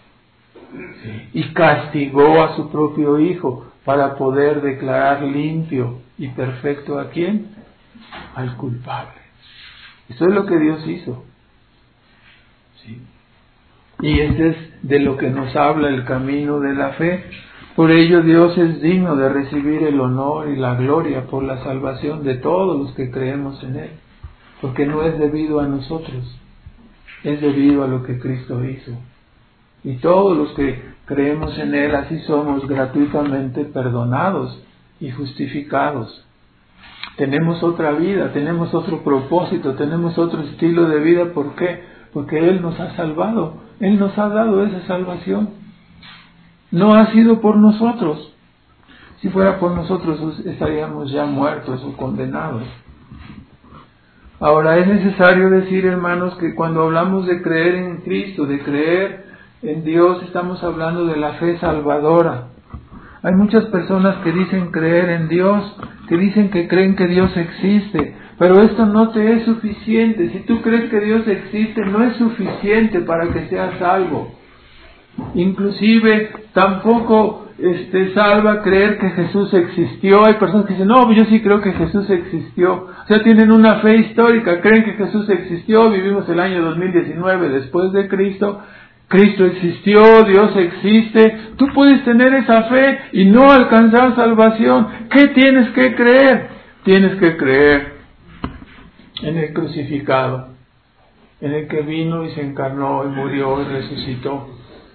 Sí. Y castigó a su propio hijo para poder declarar limpio y perfecto a quién, al culpable. Eso es lo que Dios hizo. Sí. Y ese es de lo que nos habla el camino de la fe. Por ello Dios es digno de recibir el honor y la gloria por la salvación de todos los que creemos en Él. Porque no es debido a nosotros, es debido a lo que Cristo hizo. Y todos los que creemos en Él, así somos gratuitamente perdonados y justificados. Tenemos otra vida, tenemos otro propósito, tenemos otro estilo de vida. ¿Por qué? Porque Él nos ha salvado, Él nos ha dado esa salvación. No ha sido por nosotros. Si fuera por nosotros estaríamos ya muertos o condenados. Ahora es necesario decir, hermanos, que cuando hablamos de creer en Cristo, de creer en Dios, estamos hablando de la fe salvadora. Hay muchas personas que dicen creer en Dios, que dicen que creen que Dios existe, pero esto no te es suficiente. Si tú crees que Dios existe, no es suficiente para que seas salvo. Inclusive tampoco este, salva creer que Jesús existió. Hay personas que dicen, no, yo sí creo que Jesús existió. O sea, tienen una fe histórica, creen que Jesús existió, vivimos el año dos mil diecinueve después de Cristo, Cristo existió, Dios existe. Tú puedes tener esa fe y no alcanzar salvación. ¿Qué tienes que creer? Tienes que creer en el crucificado, en el que vino y se encarnó y murió y resucitó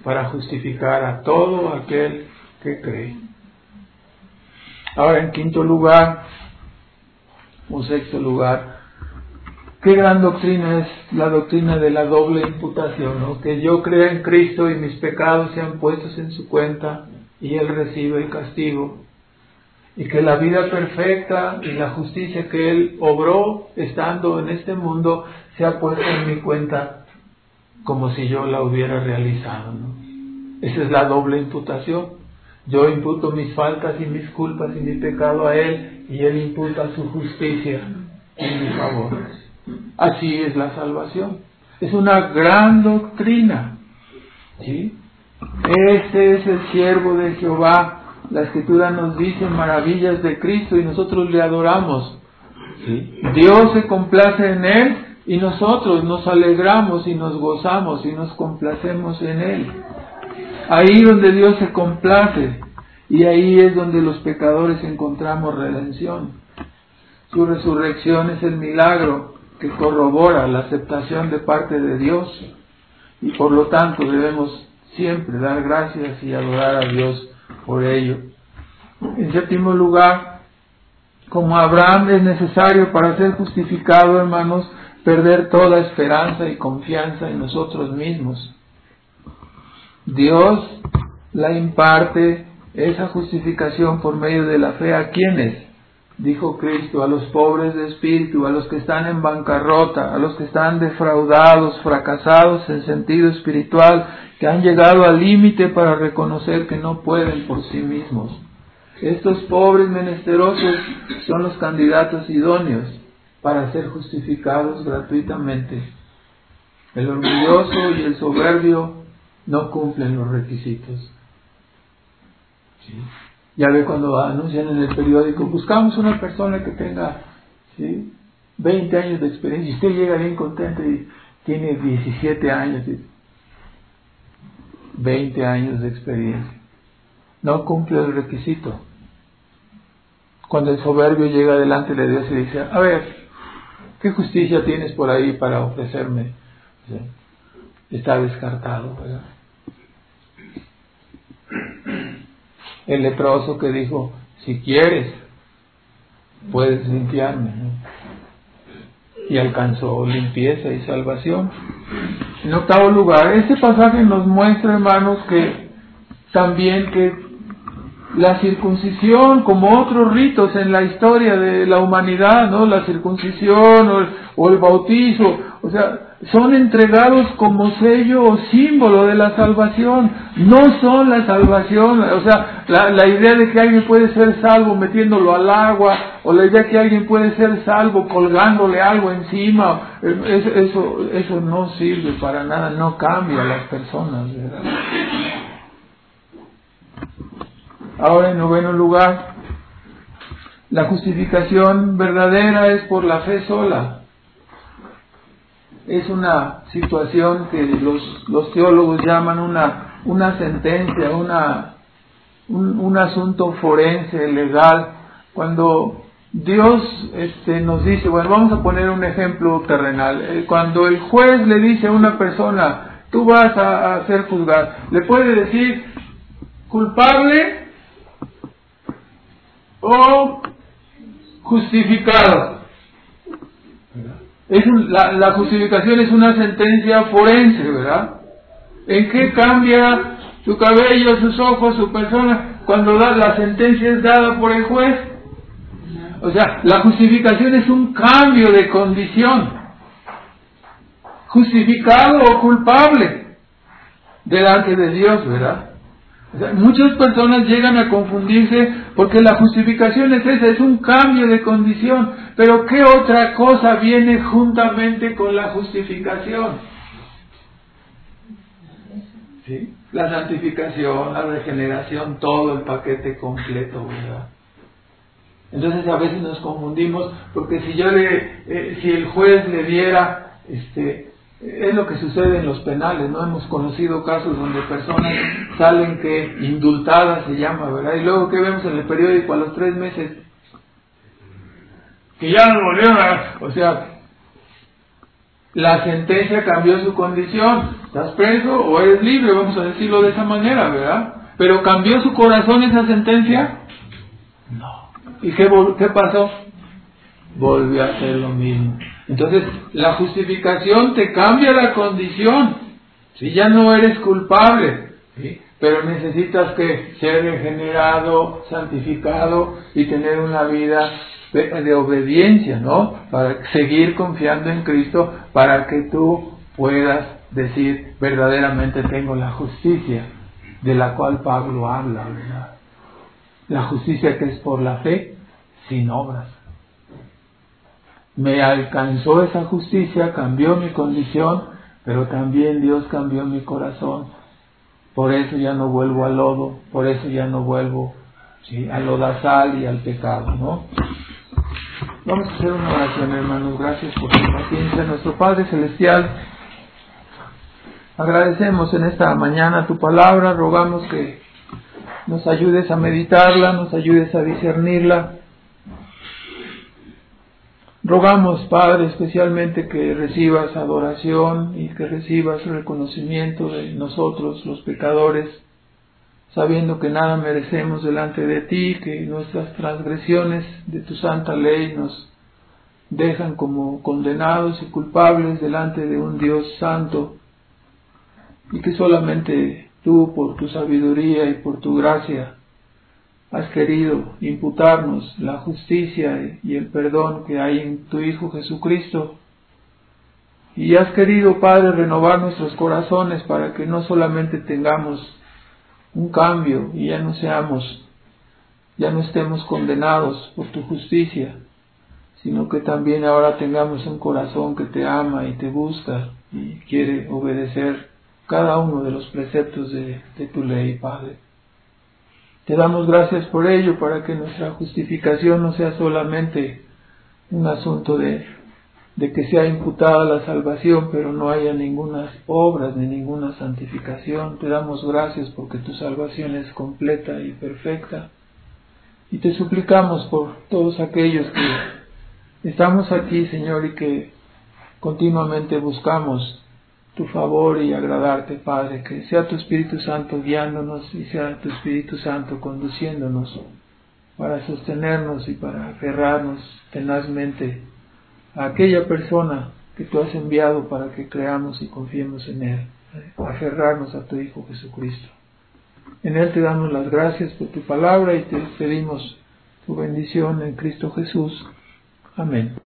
para justificar a todo aquel que cree. Ahora, en quinto lugar, o sexto lugar, qué gran doctrina es la doctrina de la doble imputación, ¿no? Que yo crea en Cristo y mis pecados sean puestos en su cuenta y Él recibe el castigo, y que la vida perfecta y la justicia que Él obró estando en este mundo sea puesta en mi cuenta como si yo la hubiera realizado, ¿no? Esa es la doble imputación. Yo imputo mis faltas y mis culpas y mi pecado a Él, y Él imputa su justicia en mi favor. Así es la salvación. Es una gran doctrina, ¿sí? Este es el siervo de Jehová. La Escritura nos dice maravillas de Cristo y nosotros le adoramos, ¿sí? Dios se complace en Él y nosotros nos alegramos y nos gozamos y nos complacemos en Él. Ahí donde Dios se complace, y ahí es donde los pecadores encontramos redención. Su resurrección es el milagro que corrobora la aceptación de parte de Dios, y por lo tanto debemos siempre dar gracias y adorar a Dios por ello. En séptimo lugar, como Abraham es necesario para ser justificado, hermanos, perder toda esperanza y confianza en nosotros mismos. Dios la imparte esa justificación por medio de la fe a quienes, dijo Cristo, a los pobres de espíritu, a los que están en bancarrota, a los que están defraudados, fracasados en sentido espiritual, que han llegado al límite para reconocer que no pueden por sí mismos. Estos pobres menesterosos son los candidatos idóneos para ser justificados gratuitamente. El orgulloso y el soberbio no cumplen los requisitos. ¿Sí? Ya ve cuando anuncian en el periódico, buscamos una persona que tenga, ¿sí?, veinte años de experiencia, y usted llega bien contento y tiene diecisiete años, ¿sí?, veinte años de experiencia. No cumple el requisito. Cuando el soberbio llega delante de Dios y dice, a ver, ¿qué justicia tienes por ahí para ofrecerme? ¿Sí? Está descartado, ¿verdad? El leproso que dijo, si quieres, puedes limpiarme, ¿no? Y alcanzó limpieza y salvación. En octavo lugar, este pasaje nos muestra, hermanos, que también que la circuncisión, como otros ritos en la historia de la humanidad, ¿no?, la circuncisión o el, o el bautizo, o sea, son entregados como sello o símbolo de la salvación. No son la salvación. O sea, la, la idea de que alguien puede ser salvo metiéndolo al agua, o la idea de que alguien puede ser salvo colgándole algo encima, eso, eso, eso no sirve para nada, no cambia a las personas, ¿verdad? Ahora, en noveno lugar, la justificación verdadera es por la fe sola. Es una situación que los, los teólogos llaman una, una sentencia, una, un, un asunto forense, legal. Cuando Dios este, nos dice, bueno, vamos a poner un ejemplo terrenal. Eh, cuando el juez le dice a una persona, tú vas a, a ser juzgado, le puede decir culpable o justificado. Es un, la, la justificación es una sentencia forense, ¿verdad? ¿En qué cambia su cabello, sus ojos, su persona cuando da, la sentencia es dada por el juez? O sea, la justificación es un cambio de condición. Justificado o culpable delante de Dios, ¿verdad? O sea, muchas personas llegan a confundirse porque la justificación es esa, es un cambio de condición. Pero ¿qué otra cosa viene juntamente con la justificación? ¿Sí? La santificación, la regeneración, todo el paquete completo, ¿verdad? Entonces a veces nos confundimos porque si yo le, eh, si el juez le diera, este, es lo que sucede en los penales, ¿no? Hemos conocido casos donde personas salen que indultadas se llama, ¿verdad? Y luego que vemos en el periódico a los tres meses que ya no volvieron a, o sea, La sentencia cambió su condición. ¿Estás preso o eres libre? Vamos a decirlo de esa manera, ¿verdad? Pero ¿cambió su corazón esa sentencia? No. ¿Y qué, qué pasó? Volvió a hacer lo mismo. Entonces, la justificación te cambia la condición. Si ya no eres culpable, ¿sí? Pero necesitas que ser regenerado, santificado y tener una vida de, de obediencia, ¿no? Para seguir confiando en Cristo, para que tú puedas decir verdaderamente tengo la justicia de la cual Pablo habla, ¿verdad? La justicia que es por la fe, sin obras. Me alcanzó esa justicia, cambió mi condición, pero también Dios cambió mi corazón. Por eso ya no vuelvo al lodo, por eso ya no vuelvo, ¿sí?, al lodazal y al pecado, ¿no? Vamos a hacer una oración, hermanos. Gracias por tu paciencia. Nuestro Padre Celestial, agradecemos en esta mañana tu palabra, rogamos que nos ayudes a meditarla, nos ayudes a discernirla. Rogamos, Padre, especialmente que recibas adoración y que recibas reconocimiento de nosotros, los pecadores, sabiendo que nada merecemos delante de ti, que nuestras transgresiones de tu santa ley nos dejan como condenados y culpables delante de un Dios santo, y que solamente tú, por tu sabiduría y por tu gracia, has querido imputarnos la justicia y el perdón que hay en tu Hijo Jesucristo. Y has querido, Padre, renovar nuestros corazones para que no solamente tengamos un cambio y ya no seamos, ya no estemos condenados por tu justicia, sino que también ahora tengamos un corazón que te ama y te busca y quiere obedecer cada uno de los preceptos de, de tu ley, Padre. Te damos gracias por ello, para que nuestra justificación no sea solamente un asunto de, de que sea imputada la salvación, pero no haya ninguna obras ni ninguna santificación. Te damos gracias porque tu salvación es completa y perfecta. Y te suplicamos por todos aquellos que estamos aquí, Señor, y que continuamente buscamos tu favor y agradarte, Padre, que sea tu Espíritu Santo guiándonos y sea tu Espíritu Santo conduciéndonos para sostenernos y para aferrarnos tenazmente a aquella persona que tú has enviado para que creamos y confiemos en Él, aferrarnos a tu Hijo Jesucristo. En Él te damos las gracias por tu palabra y te pedimos tu bendición en Cristo Jesús. Amén.